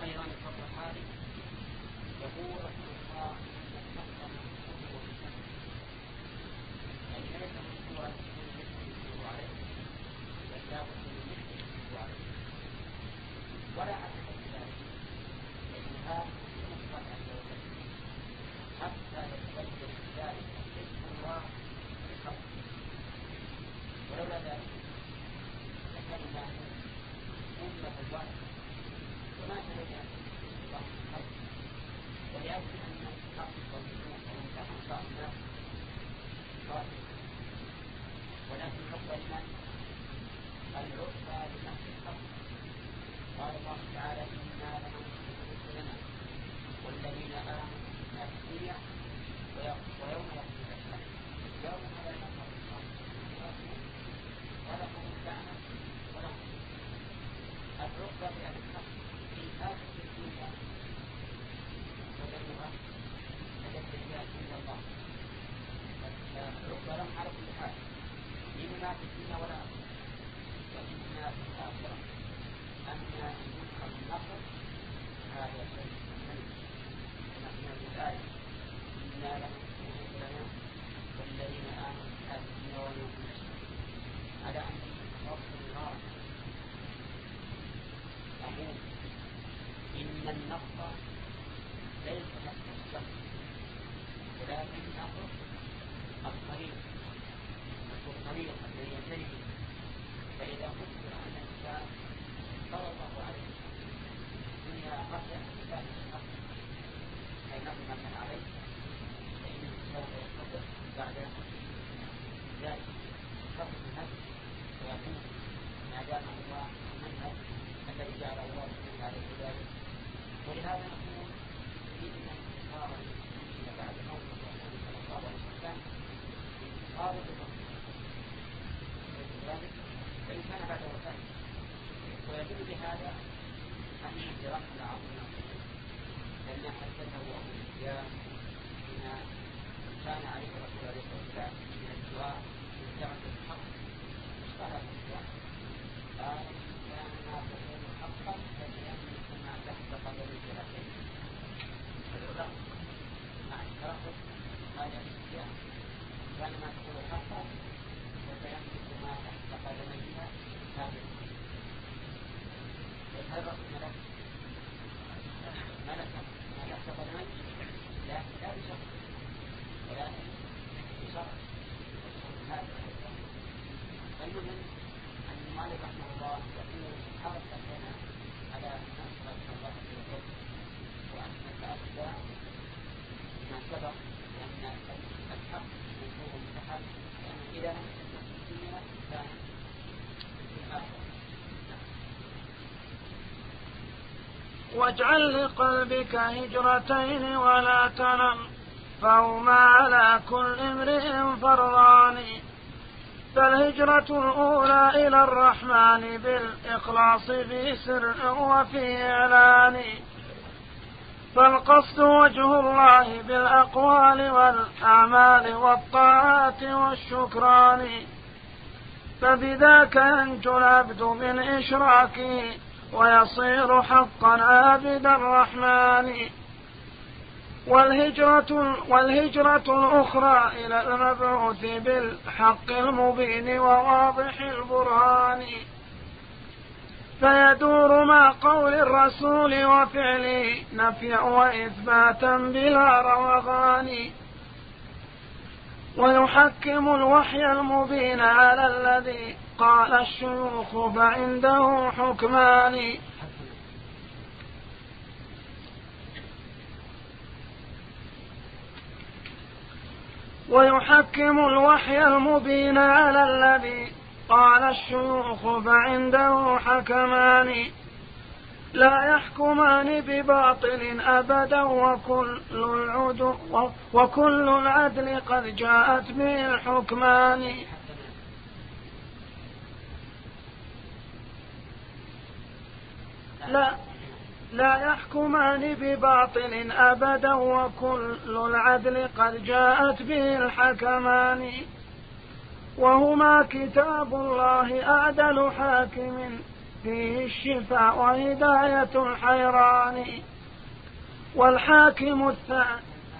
واجعل لقلبك هجرتين ولا تنم فهما على كل امرئ فرضان، فالهجرة الأولى إلى الرحمن بالإخلاص في سر وفي إعلان، فالقصد وجه الله بالأقوال والأعمال والطاعات والشكران، فبذاك ينجو العبد من إشراكه ويصير حقا عابد الرحمن. والهجرة, والهجرة الأخرى إلى المبعوث بالحق المبين وواضح البرهان، فيدور مع قول الرسول وفعله نفيا وإثباتا بلا روغان، ويحكم الوحي المبين على الذي قال الشيوخ فعنده حكمان. ويحكم الوحي المبين على الذي قال الشيوخ فعنده حكمان لا يحكمان بباطل أبدا وكل العدل, وكل العدل قد جاءت به الحكمان لا, لا يحكمان بباطل أبدا وكل العدل قد جاءت به الحكمان وهما كتاب الله أعدل حاكم فيه الشفاء وهداية الحيران والحاكم الثاني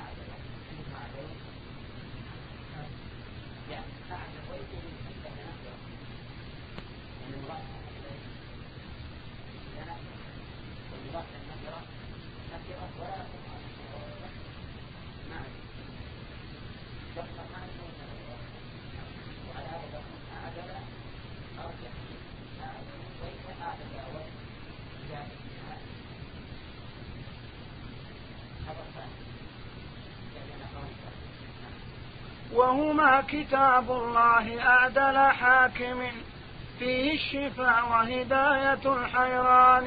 وهما كتاب الله أعدل حاكم فيه الشفاء وهداية الحيران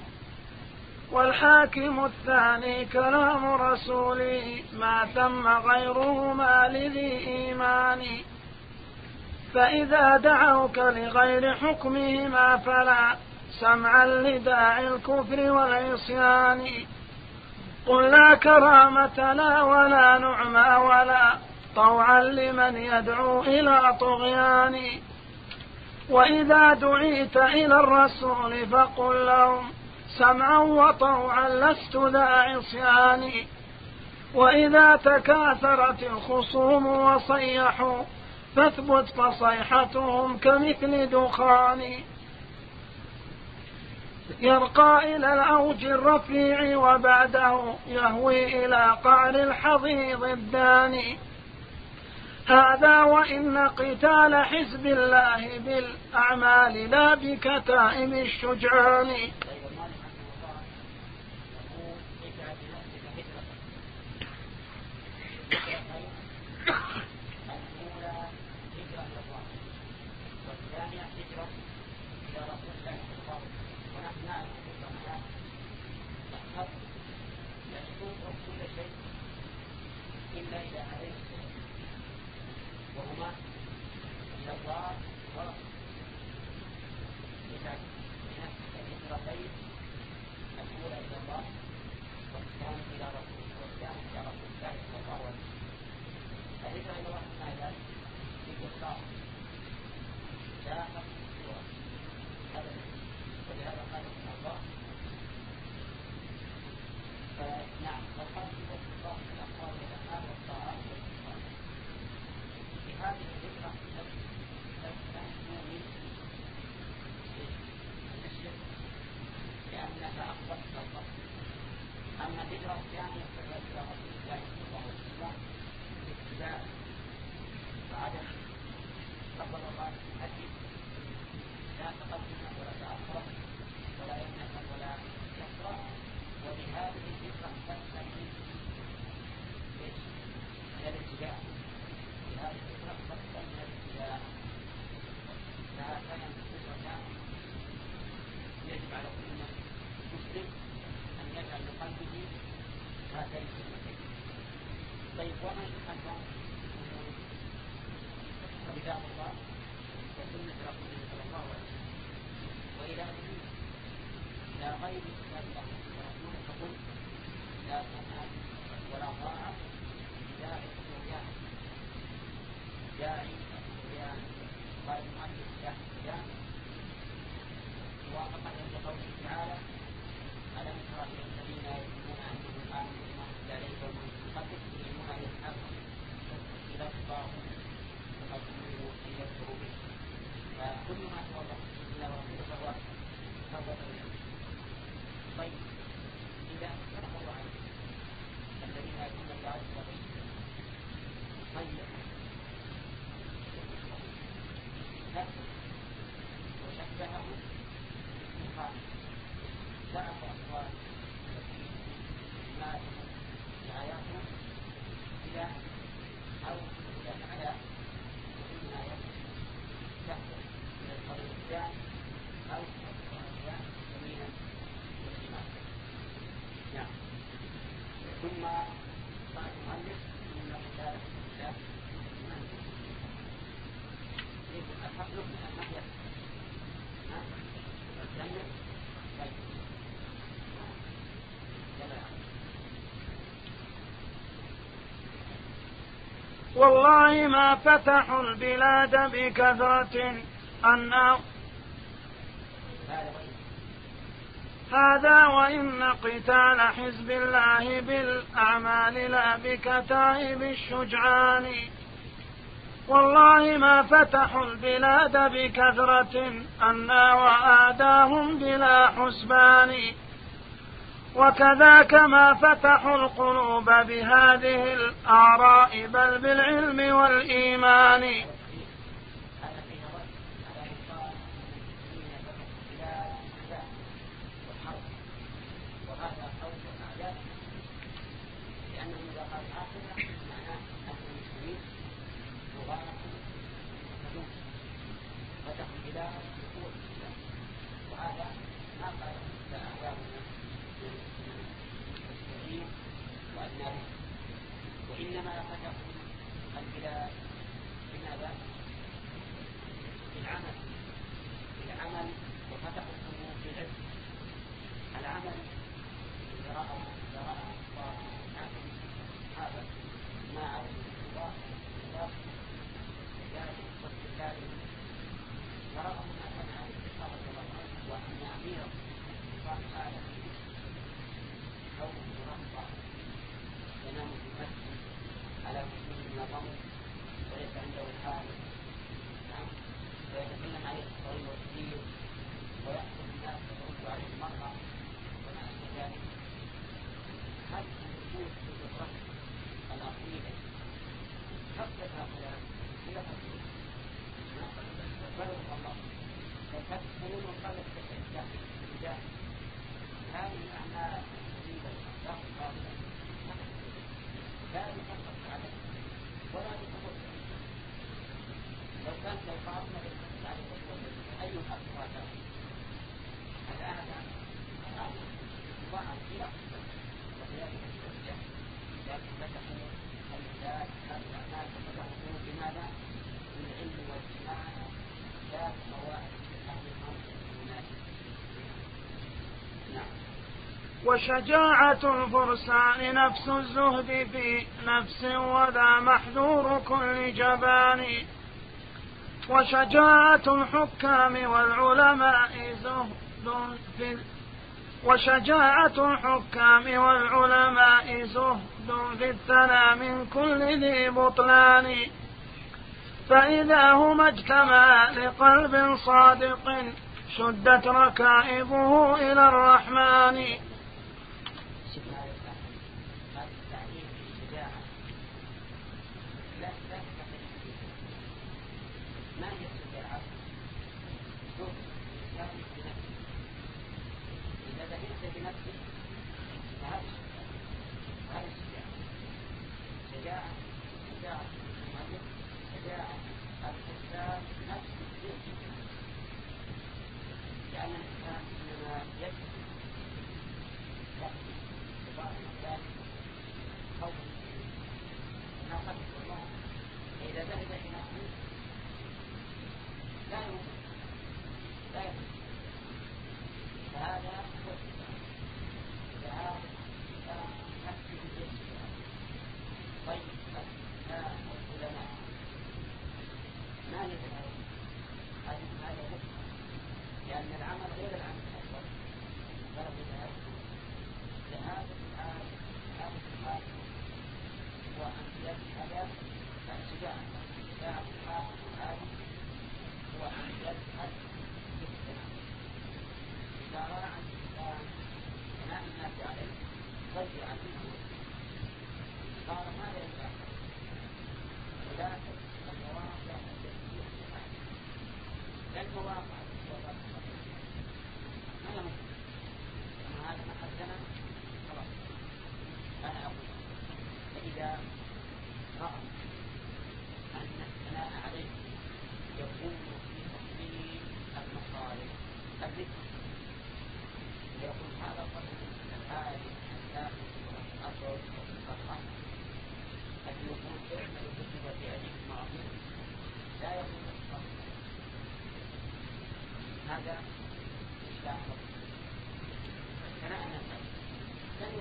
والحاكم الثاني كلام رسوله ما ثم غيرهما لذي إيمان فإذا دعوك لغير حكمهما فلا سمعا لداعي الكفر والعصيان قل لا كرامة لا ولا نعمى ولا طوعا لمن يدعو إلى طغيان وإذا دعيت إلى الرسول فقل لهم سمعا وطوعا لست ذا عصيان وإذا تكاثرت الخصوم وصيحوا فاثبت فصيحتهم كمثل دخان يرقى إلى الأوج الرفيع وبعده يهوي إلى قعر الحضيض الداني هذا وإن قتال حزب الله بالأعمال لا بكتائب الشجعان كل ما توضح إلا ورسوله فهو طيب ثم قال المؤلف إن الرسالة الإسلام يجب الحق نقطة النحية الجنة طيب والله ما فتحوا البلاد بكثرة أن هذا وإن قتال حزب الله بالأعمال لا بكتائب الشجعان. والله ما فتحوا البلاد بكثرة أنا وآداهم بلا حسبان. وكذاك ما فتحوا القلوب بهذه الآراء بل بالعلم والإيمان. وإنما فتحوا البلاد بماذا؟ بالعمل بالعمل وفتحوا القلوب بالعلم. العمل إذا رأوا إذا رأى الله هذا ما عليه الله الله ذلك والكتاب فرأوا ما كان عليه الصحابة رضي الله عنهم وأن أمير الله تعالى حول الله ينام في المسجد على مسلم من الرمل وليس عنده الحال نعم ويتكلم عليه الصغير والكبير ويأخذ الناس ويرد عليه المرأة وما أشبه ذلك. هذه النفوس في الرحم الأصيلة حتى هؤلاء إلى قتل بلغ الله فتكون قبل التشجع الرجال هذه الأعمال الجديدة الأخلاق القابلة لا يتفق عليه ولا يتفق عليه. لو كان لو قارنا بالحديث عليه الصلاة أي الأخلاق الآن الآن ضاع إلى وذلك التشجع لكن فتحوا البلاد هذه الأعمال فتحوا بماذا؟ بالعلم والاجتماع لا بمواهب أهل الأمر والناس. نعم. وشجاعة الفرسان نفس الزهد في نفس وذا محذور كل جبان. وشجاعة الحكام والعلماء زهد في وشجاعة الحكام والعلماء زهد في الثنى من كل ذي بطلان. فإذا هما اجتمعا لقلب صادق شدت ركائبه إلى الرحمن. يقول هذا الرجل العالم النافع الأشعر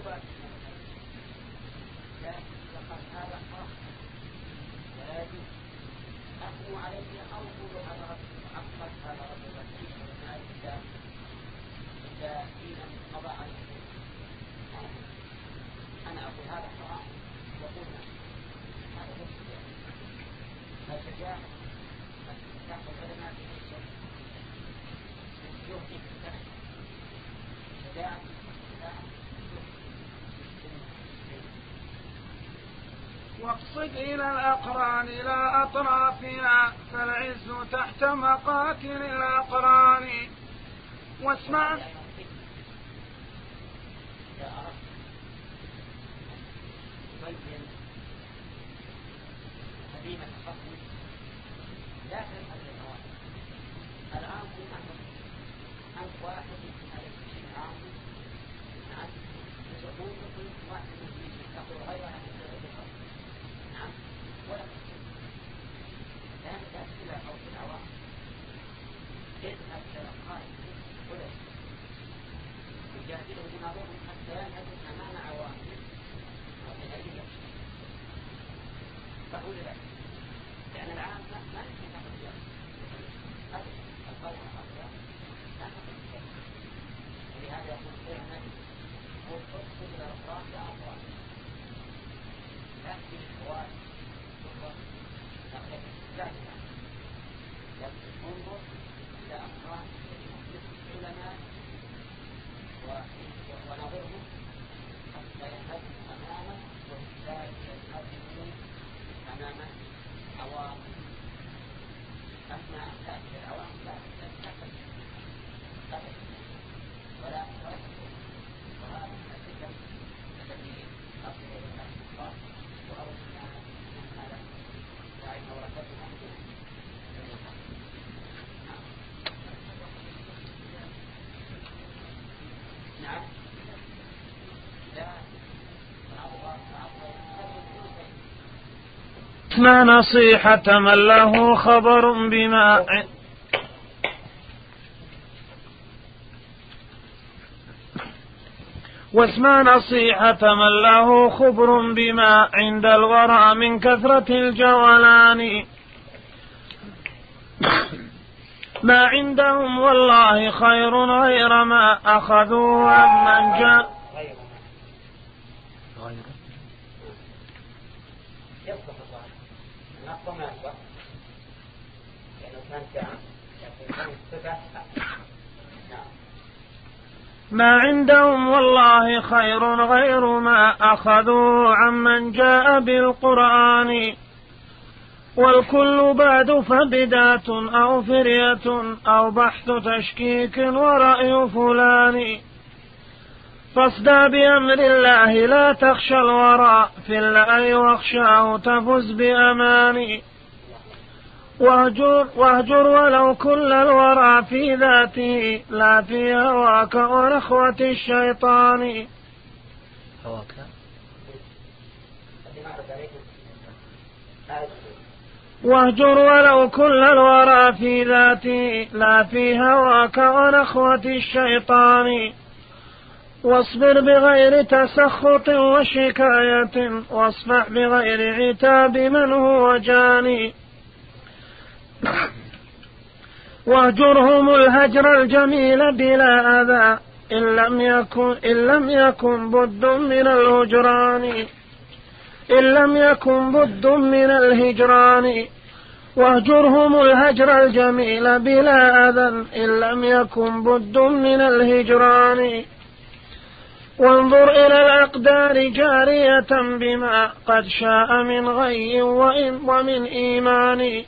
واقصد إلى الأقران لا أطرافها فالعز تحت مقاتل الأقران واسمع اسمع نصيحة من له خبر بما واسمع نصيحة من له خبر بما عند الورى من كثرة الجولان ما عندهم والله خير غير ما أخذوا عمن جاء ما عندهم والله خير غير ما أخذوا عمن جاء بالقرآن والكل بعد فبدات أو فرية أو بحث تشكيك ورأي فلان فاصدع بأمر الله لا تخشى الورى في الله واخشاه تفز بأمان واهجر, واهجر ولو كل الورى في ذاته لا في هواك ونخوة الشيطان هواك واهجر ولو كل الورى في ذاته لا في هواك ونخوة الشيطان واصبر بغير تسخط وشكاية واصفح بغير عتاب من هو جاني واهجرهم الهجر الجميل بلا أذى إن لم يكن, إن لم يكن بد من الهجران إن لم يكن بد من الهجران واهجرهم الهجر الجميل بلا أذى إن لم يكن بد من الهجران وانظر إلى الأقدار جارية بما قد شاء من غي ومن إيمان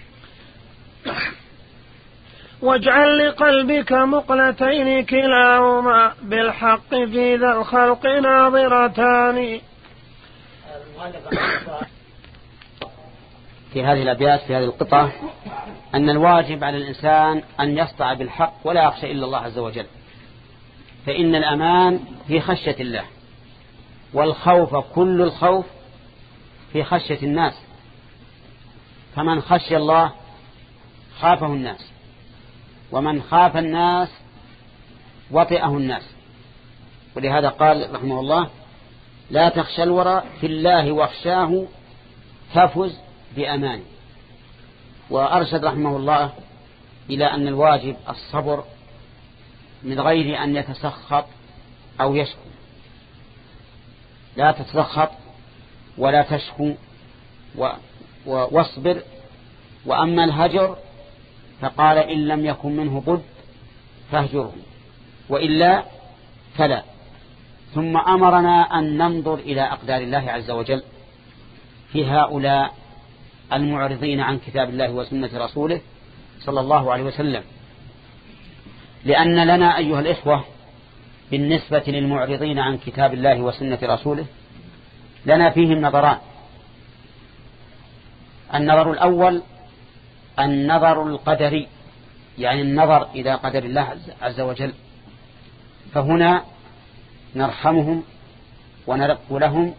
واجعل لقلبك مقلتين كلاهما بالحق في ذا الخلق ناظرتان. في هذه الأبيات في هذه القطعة أن الواجب على الإنسان أن يسطع بالحق ولا يخشى إلا الله عز وجل، فإن الأمان في خشية الله، والخوف كل الخوف في خشية الناس، فمن خشي الله خافه الناس، ومن خاف الناس وطئه الناس. ولهذا قال رحمه الله لا تخشى الورى في الله واخشاه تفز بأمان. وأرشد رحمه الله إلى أن الواجب الصبر من غير أن يتسخط أو يشكو. لا تتسخط ولا تشكو واصبر. وأما الهجر فقال إن لم يكن منه بد فاهجره وإلا فلا. ثم أمرنا أن ننظر إلى أقدار الله عز وجل في هؤلاء المعرضين عن كتاب الله وسنة رسوله صلى الله عليه وسلم، لأن لنا أيها الإخوة بالنسبة للمعرضين عن كتاب الله وسنة رسوله لنا فيهم نظران. النظر الأول النظر القدري، يعني النظر إلى قدر الله عز وجل، فهنا نرحمهم ونرق لهم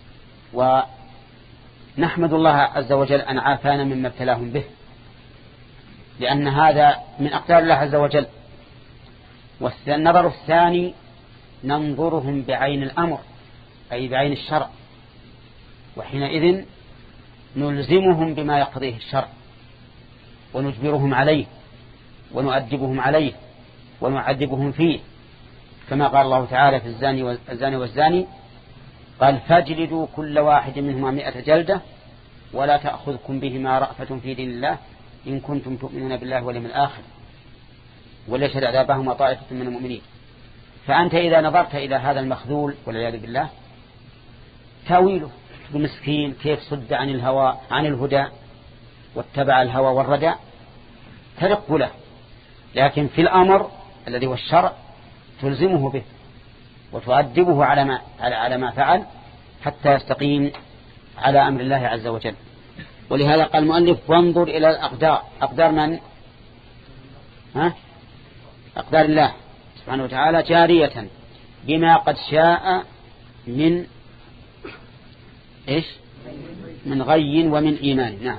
ونحمد الله عز وجل أن عافانا مما ابتلاهم به، لأن هذا من أقدار الله عز وجل. والنظر الثاني ننظرهم بعين الأمر أي بعين الشرع، وحينئذ نلزمهم بما يقضيه الشرع ونجبرهم عليه ونؤدبهم عليه ونعذبهم فيه، كما قال الله تعالى في الزاني والزاني والزاني قال فاجلدوا كل واحد منهما مئة جلدة ولا تأخذكم بهما رأفة في دين الله إن كنتم تؤمنون بالله واليوم الآخر وليشهد عذابهما طائفة من المؤمنين. فأنت إذا نظرت إلى هذا المخذول والعياذ بالله تاويله بمسكين كيف صد عن الهوى عن الهدى واتبع الهوى والردى ترق له، لكن في الأمر الذي هو الشرع تلزمه به وتؤدبه على ما على ما فعل حتى يستقيم على أمر الله عز وجل. ولهذا قال المؤلف وانظر إلى الأقدار. أقدار من؟ ها؟ أقدار الله سبحانه وتعالى جارية بما قد شاء من إيش؟ من غي ومن إيمان. نعم.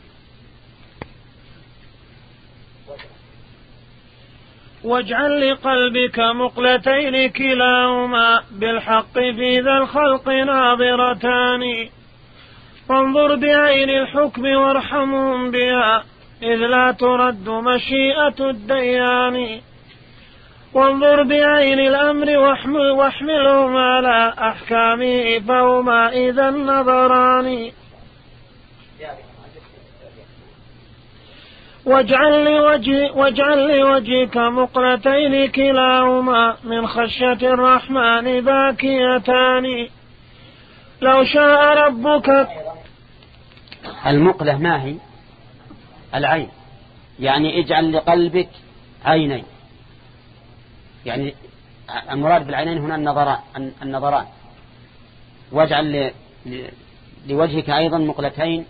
واجعل لقلبك مقلتين كلاهما بالحق في ذا الخلق ناظرتان فانظر بعين الحكم وارحمهم بها إذ لا ترد مشيئة الديان وانظر بعين الأمر واحملهم على أحكامه فهما إذا النظران واجعل لوجه واجعل لوجهك مقلتين كلاهما من خشية الرحمن باكيتان لو شاء ربك. المقلة ما هي؟ العين، يعني اجعل لقلبك عينين، يعني المراد بالعينين هنا النظران النظران واجعل لوجهك أيضا مقلتين،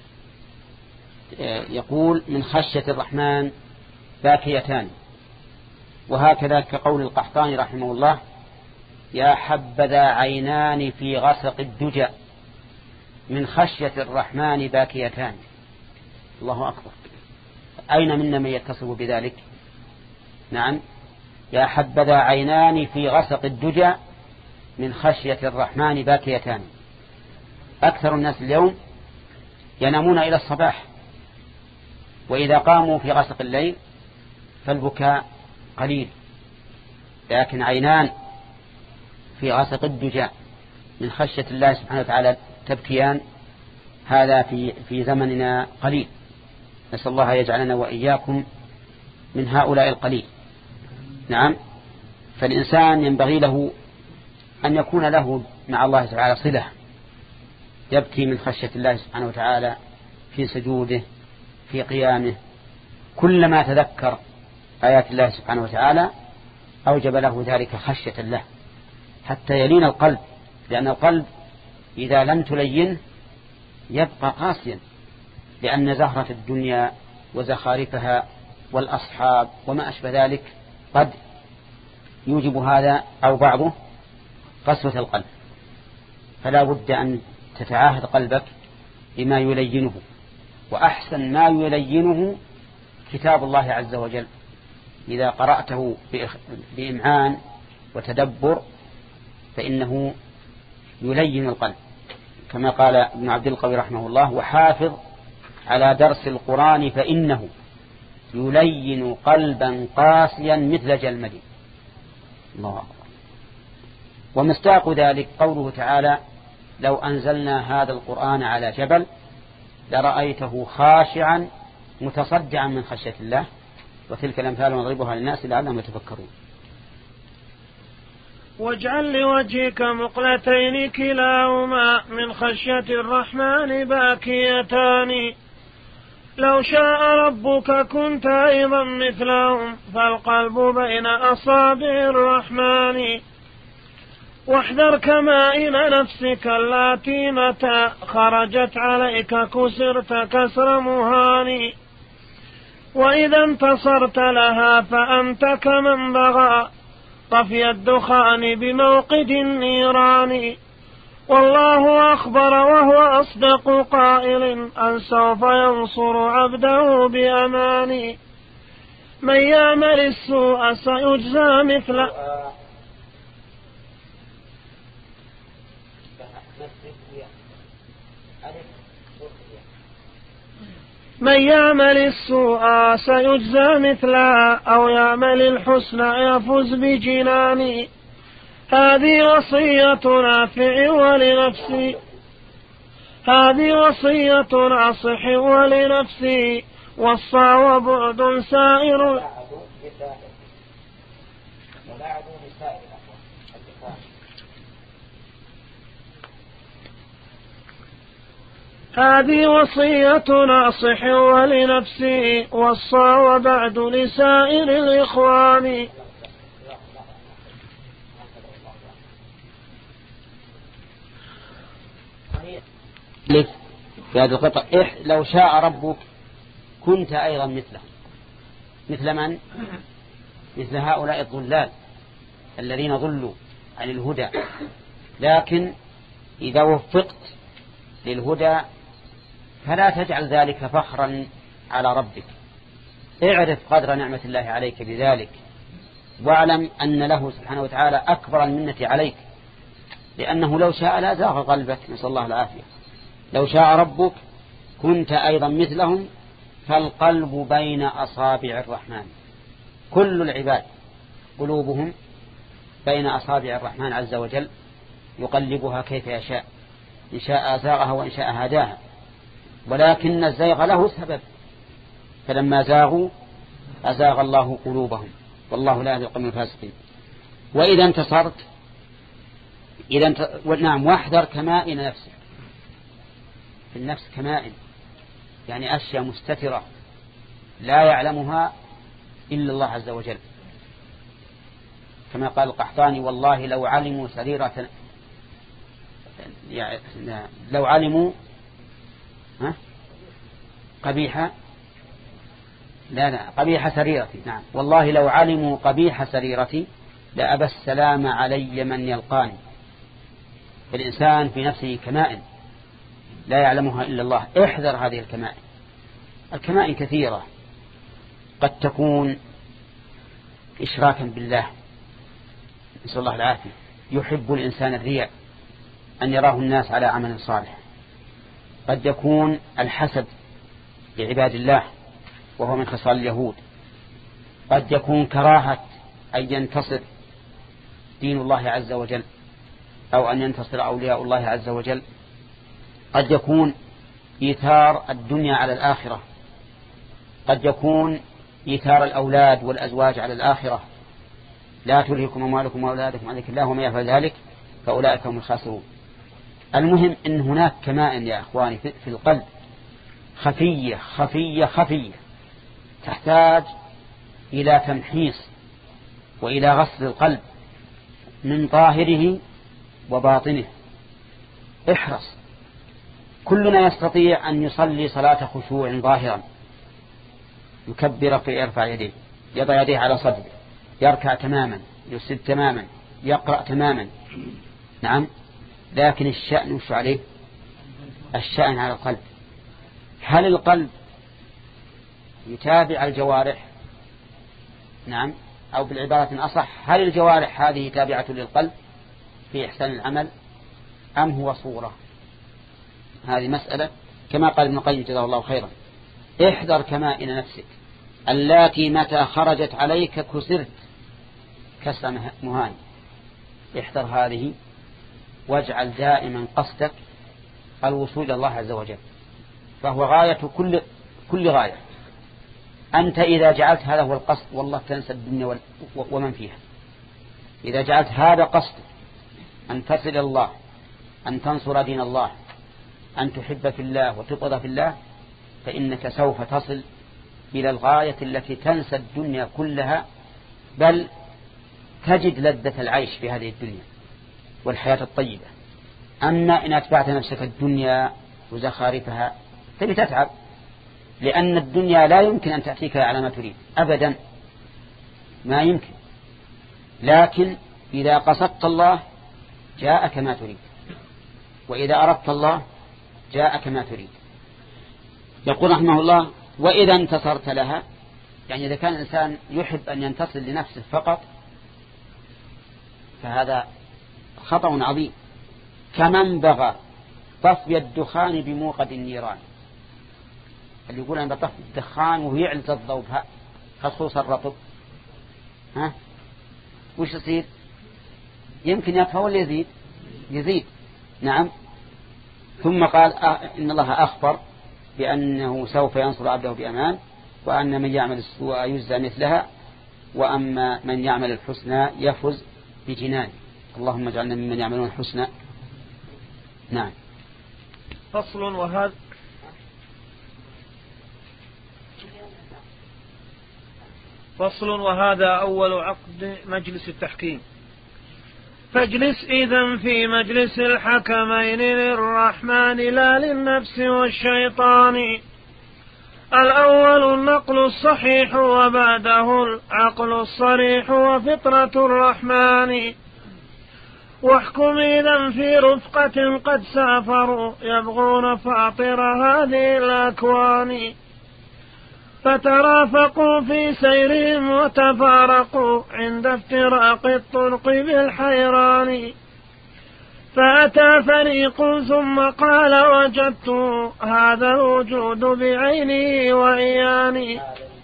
يقول من خشية الرحمن باكيتان. وهكذا كقول القحطاني رحمه الله يا حبذا عينان في غسق الدجى من خشية الرحمن باكيتان. الله أكبر، أين منا من يتصف بذلك؟ نعم، يا حبذا عينان في غسق الدجى من خشية الرحمن باكيتان. أكثر الناس اليوم ينامون إلى الصباح، وإذا قاموا في غسق الليل فالبكاء قليل، لكن عينان في غسق الدجى من خشية الله سبحانه وتعالى تبكيان، هذا في في زمننا قليل. نسأل الله يجعلنا وإياكم من هؤلاء القليل. نعم، فالإنسان ينبغي له أن يكون له مع الله تعالى صلة، يبكي من خشية الله سبحانه وتعالى في سجوده في قيامه، كلما تذكر آيات الله سبحانه وتعالى أوجب له ذلك خشية الله حتى يلين القلب، لأن القلب إذا لم تلين يبقى قاسيا، لأن زهرة الدنيا وزخارفها والأصحاب وما أشبه ذلك قد يوجب هذا أو بعضه قسوة القلب. فلا بد أن تتعاهد قلبك بما يلينه، وأحسن ما يلينه كتاب الله عز وجل إذا قرأته بإمعان وتدبر فإنه يلين القلب، كما قال ابن عبد القوي رحمه الله: وحافظ على درس القرآن فإنه يلين قلبا قاسيا مثل جلمد. الله أكبر. ومصداق ذلك قوله تعالى: لو أنزلنا هذا القرآن على جبل لرأيته خاشعا متصدعا من خشية الله، وتلك الأمثال نضربها للناس لعلهم يتفكرون. واجعل لوجهك مقلتين كلاهما من خشية الرحمن باكيتان، لو شاء ربك كنت أيضا مثلهم فالقلب بين أصابع الرحمن، واحذر كمائن نفسك التي متى خرجت عليك كسرت كسر مهان، وإذا انتصرت لها فأنت كمن بغى طفي الدخان بموقد النيران، والله أخبر وهو أصدق قائل أن سوف ينصر عبده بأمان، من يعمل السوء سيجزى مثل من يعمل السوء سيجزى مثلها أو يعمل الحسن يفوز بجنان، هذه وصية نافع ولنفسي هذه وصية ناصح ولنفسي وصى وبعد سائر هذه وصية ناصح ولنفسي وصى وبعد لسائر الإخوان. في هذه القطع: لو شاء ربك كنت أيضا مثله. مثل من؟ مثل هؤلاء الضلال الذين ضلوا عن الهدى، لكن إذا وفقت للهدى فلا تجعل ذلك فخرا على ربك، اعرف قدر نعمة الله عليك بذلك، واعلم أن له سبحانه وتعالى أكبر المنة عليك، لأنه لو شاء لا زاغ قلبك، نسأل الله العافية. لو شاء ربك كنت أيضا مثلهم فالقلب بين أصابع الرحمن. كل العباد قلوبهم بين أصابع الرحمن عز وجل يقلبها كيف يشاء، إن شاء أزاغها وإن شاء هداها، ولكن الزيغ له سبب، فلما زاغوا أزاغ الله قلوبهم، والله لا يهدي القوم الفاسقين. وإذا انتصرت إذا انت... نعم واحذر كمائن نفسك. في النفس كمائن يعني أشياء مستترة لا يعلمها إلا الله عز وجل، كما قال القحطاني: والله لو علموا سريرة يعني لو علموا ها قبيح لا لا قبيح سريرتي نعم والله لو علموا قبيح سريرتي لأبى السلام علي من يلقاني. فالإنسان في نفسه كمائن لا يعلمها إلا الله. احذر هذه الكمائن. الكمائن كثيرة، قد تكون إشراكا بالله، نسأل الله العافية. يحب الإنسان الرياء، أن يراه الناس على عمل صالح. قد يكون الحسد لعباد الله وهو من خصال اليهود. قد يكون كراهة أن ينتصر دين الله عز وجل أو أن ينتصر أولياء الله عز وجل. قد يكون إيثار الدنيا على الآخرة. قد يكون إيثار الأولاد والأزواج على الآخرة. لا تلهكم أموالكم وأولادكم عن ذكر الله ومن يفعل ذلك فأولئك هم الخاسرون. المهم أن هناك كمائن يا أخواني في القلب خفية خفية خفية تحتاج إلى تمحيص وإلى غسل القلب من ظاهره وباطنه. احرص. كلنا يستطيع أن يصلي صلاة خشوع ظاهرا، يكبر في يرفع يديه، يضع يديه على صدره، يركع تماما، يسجد تماما، يقرأ تماما. نعم، لكن الشأن وش عليه؟ الشأن على القلب. هل القلب يتابع الجوارح؟ نعم، أو بالعبارة أصح، هل الجوارح هذه تابعة للقلب؟ في إحسان العمل أم هو صورة؟ هذه مسألة كما قال ابن القيم جزاه الله خيرا: احذر كمائن نفسك اللاتي متى خرجت عليك كسرت كسر مهان. احذر هذه واجعل دائما قصدك الوصول إلى الله عز وجل، فهو غاية كل كل غاية. أنت إذا جعلت هذا هو القصد والله تنسى الدنيا ومن فيها. إذا جعلت هذا قصدك أن تصل إلى الله، أن تنصر دين الله، أن تحب في الله وتبغض في الله، فإنك سوف تصل إلى الغاية التي تنسى الدنيا كلها، بل تجد لذة العيش في هذه الدنيا والحياة الطيبة. أما إن أتبعت نفسك الدنيا وزخارفها تبي تتعب، لأن الدنيا لا يمكن أن تأتيك على ما تريد أبدا، ما يمكن. لكن إذا قصدت الله جاءك ما تريد، وإذا أردت الله جاءك ما تريد. يقول رحمه الله: وإذا انتصرت لها، يعني إذا كان الإنسان يحب أن ينتصر لنفسه فقط فهذا خطأ عظيم، كمن بغى طفي الدخان بموقد النيران. اللي يقول أنا بطفي الدخان وهو يعلز الضوء خصوصا الرطب، ها وش يصير؟ يمكن يطفى ولا يزيد؟ يزيد، نعم. ثم قال: إن الله أخبر بأنه سوف ينصر عبده بأمان، وأن من يعمل السوء يجزى مثلها، وأما من يعمل الحسنى يفز بجنان. اللهم اجعلنا ممن يعملون الحسنى. نعم. فصل وهذا فصل وهذا أول عقد مجلس التحكيم. فاجلس إذن في مجلس الحكمين للرحمن لا للنفس والشيطان. الأول النقل الصحيح وبعده العقل الصريح وفطرة الرحمن. واحكم إذن في رفقة قد سافروا يبغون فاطر هذه الأكوان، فترافقوا في سيرهم وتفارقوا عند افتراق الطرق بالحيران. فأتى فريق ثم قال: وجدت هذا الوجود بعينه وعياني.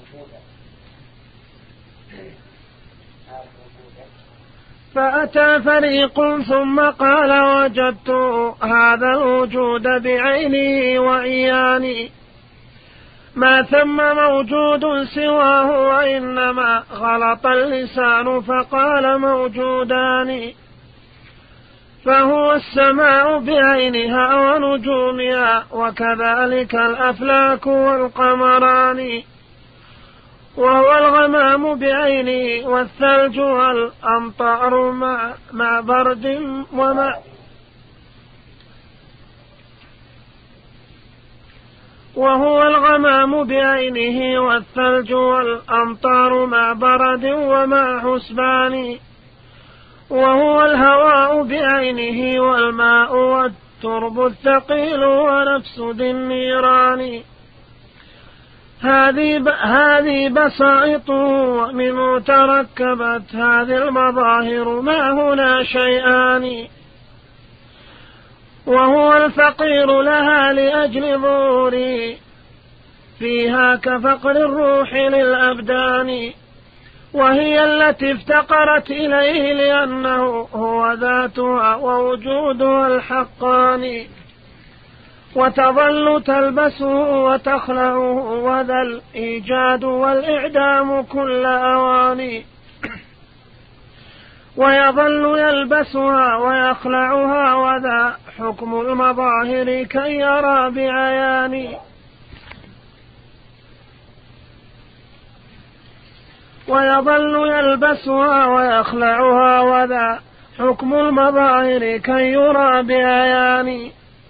فأتى فريق ثم قال: وجدت هذا الوجود بعينه وعياني. ما ثم موجود سواه وإنما غلط اللسان فقال موجودان. فهو السماء بعينها ونجومها وكذلك الأفلاك والقمران. وهو الغمام بعينه والثلج والأمطار مع, مع برد ومع وهو الغمام بعينه والثلج والأمطار مع برد ومع حسبان. وهو الهواء بعينه والماء والترب الثقيل ونفس ذي النيران. هذه هذه بسائط ومنه تركبت هذه المظاهر ما هنا شيئان. وهو الفقير لها لأجل ظهوري فيها كفقر الروح للأبدان. وهي التي افتقرت إليه لأنه هو ذاتها ووجودها الحقان. وتظل تلبسه وتخلعه وذا الإيجاد والإعدام كل أوان. ويظل يلبسها ويخلعها وذا حكم المظاهر كي يرى بعيان. ويظل يلبسها ويخلعها وذا حكم المظاهر كي يرى بعيان.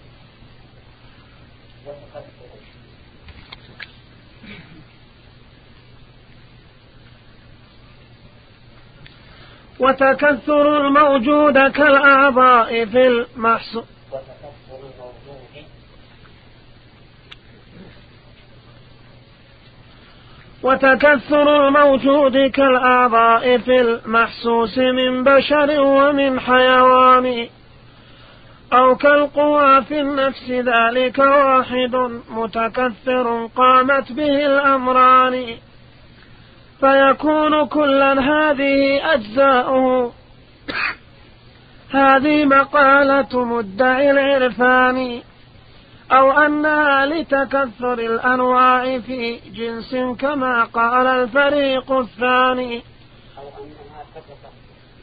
وتكثر الموجود كالأعضاء في المحصول وتكثر الموجود كالأعضاء في المحسوس من بشر ومن حيوان، أو كالقوى في النفس ذلك واحد متكثر قامت به الأمران، فيكون كلا هذه أجزاؤه. هذه مقالة مدعي العرفان، أو أنها لتكثر الأنواع في جنس كما قال الفريق الثاني. أو أنها تكثر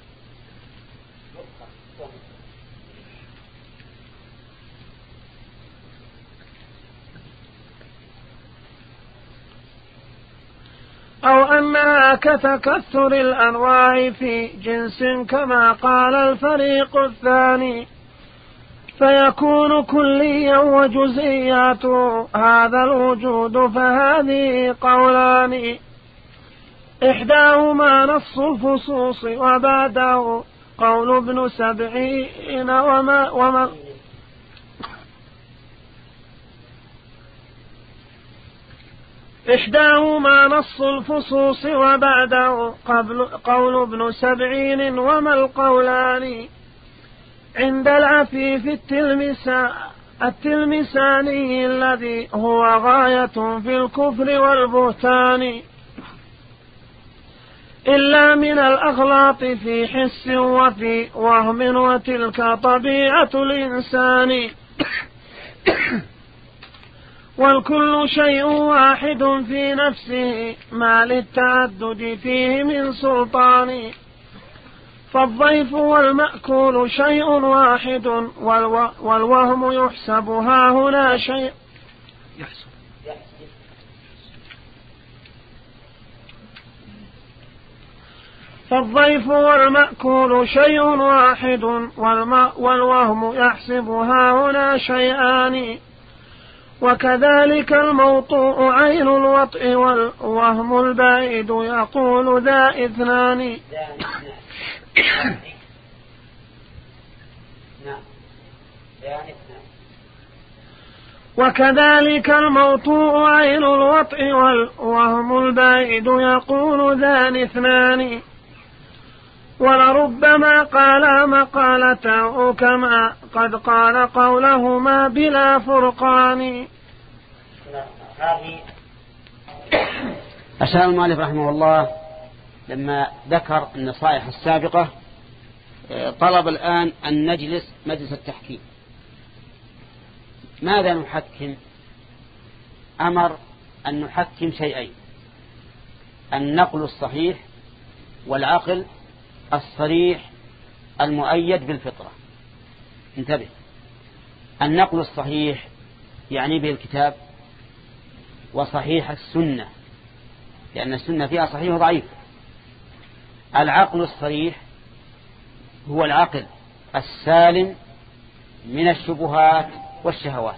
أو أنها كتكثر الأنواع في جنس كما قال الفريق الثاني، فيكون كليا وجزئيات هذا الوجود. فهذه قولان، إحداهما نص الفصوص وبعده قول ابن سبعين وما, وما إحداهما نص الفصوص وبعده قبل قول ابن سبعين. وما القولان عند العفيف التلمسا التلمساني الذي هو غاية في الكفر والبهتان، إلا من الأغلاط في حس وفي وهم، وتلك طبيعة الإنسان. والكل شيء واحد في نفسه ما للتعدد فيه من سلطان، فالضيف والمأكول شيء واحد والوهم يحسب ها هنا شيء يحسب فالضيف والمأكول شيء واحد والوهم يحسب ها هنا شيئان، وكذلك الموطوء عين الوطء والوهم البعيد يقول ذا اثنان. وكذلك الموطوء عين الوطء والوهم البعيد يقول ذان اثنان، ولربما قالا مقالته كما قد قال قولهما بلا فرقان. أشار المؤلف رحمه الله لما ذكر النصائح السابقة طلب الآن أن نجلس مجلس التحكيم. ماذا نحكم؟ أمر أن نحكم شيئين: النقل الصحيح والعقل الصريح المؤيد بالفطرة. انتبه، النقل الصحيح يعني به الكتاب وصحيح السنة، لأن السنة فيها صحيح وضعيف. العقل الصريح هو العقل السالم من الشبهات والشهوات.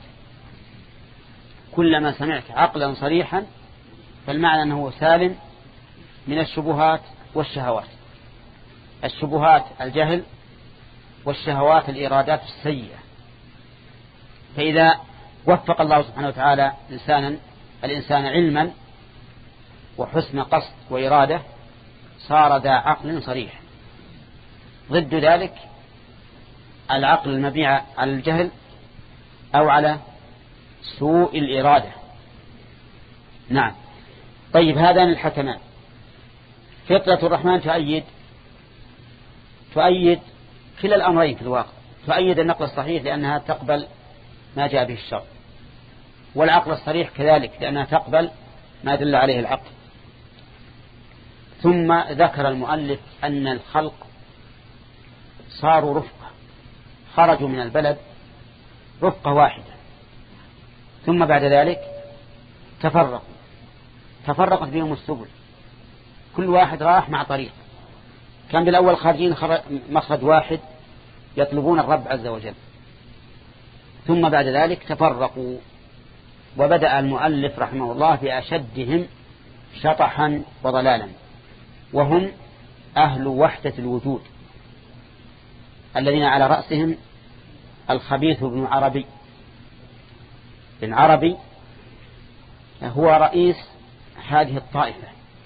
كلما سمعت عقلا صريحا فالمعنى أنه سالم من الشبهات والشهوات. الشبهات الجهل، والشهوات الإرادات السيئة. فإذا وفق الله سبحانه وتعالى إنسانا الإنسان علما وحسن قصد وإرادة صار ذا عقل صريح. ضد ذلك العقل المبني على الجهل أو على سوء الإرادة. نعم. طيب، هذان الحكمان. فطرة الرحمن تؤيد تؤيد كلا الأمرين في الواقع. تؤيد النقل الصحيح لأنها تقبل ما جاء به الشرع، والعقل الصريح كذلك لأنها تقبل ما دل عليه العقل. ثم ذكر المؤلف أن الخلق صاروا رفقة، خرجوا من البلد رفقة واحدة، ثم بعد ذلك تفرقوا تفرقت بهم السبل، كل واحد راح مع طريق. كان بالأول خارجين مخرج واحد يطلبون الرب عز وجل، ثم بعد ذلك تفرقوا. وبدأ المؤلف رحمه الله بأشدهم شطحا وضلالا، وهم أهل وحدة الوجود الذين على رأسهم الخبيث بن عربي. بن عربي هو رئيس هذه الطائفة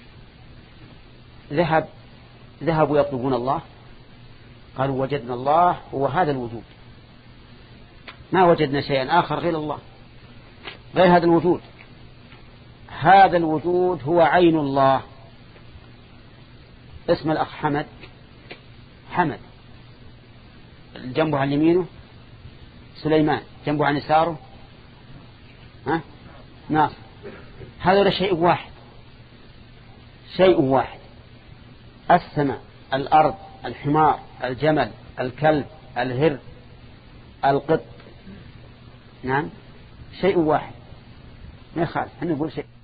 ذهب ذهبوا يطلبون الله، قالوا وجدنا الله هو هذا الوجود، ما وجدنا شيئا آخر غير الله، غير هذا الوجود. هذا الوجود هو عين الله. اسم الأخ حمد، حمد جنبه عن يمينه سليمان، جنبه عن يساره ها ناصر. هذا شيء واحد، شيء واحد. السماء، الأرض، الحمار، الجمل، الكلب، الهر، القط، نعم شيء واحد، ما يخالف أن نقول شيء.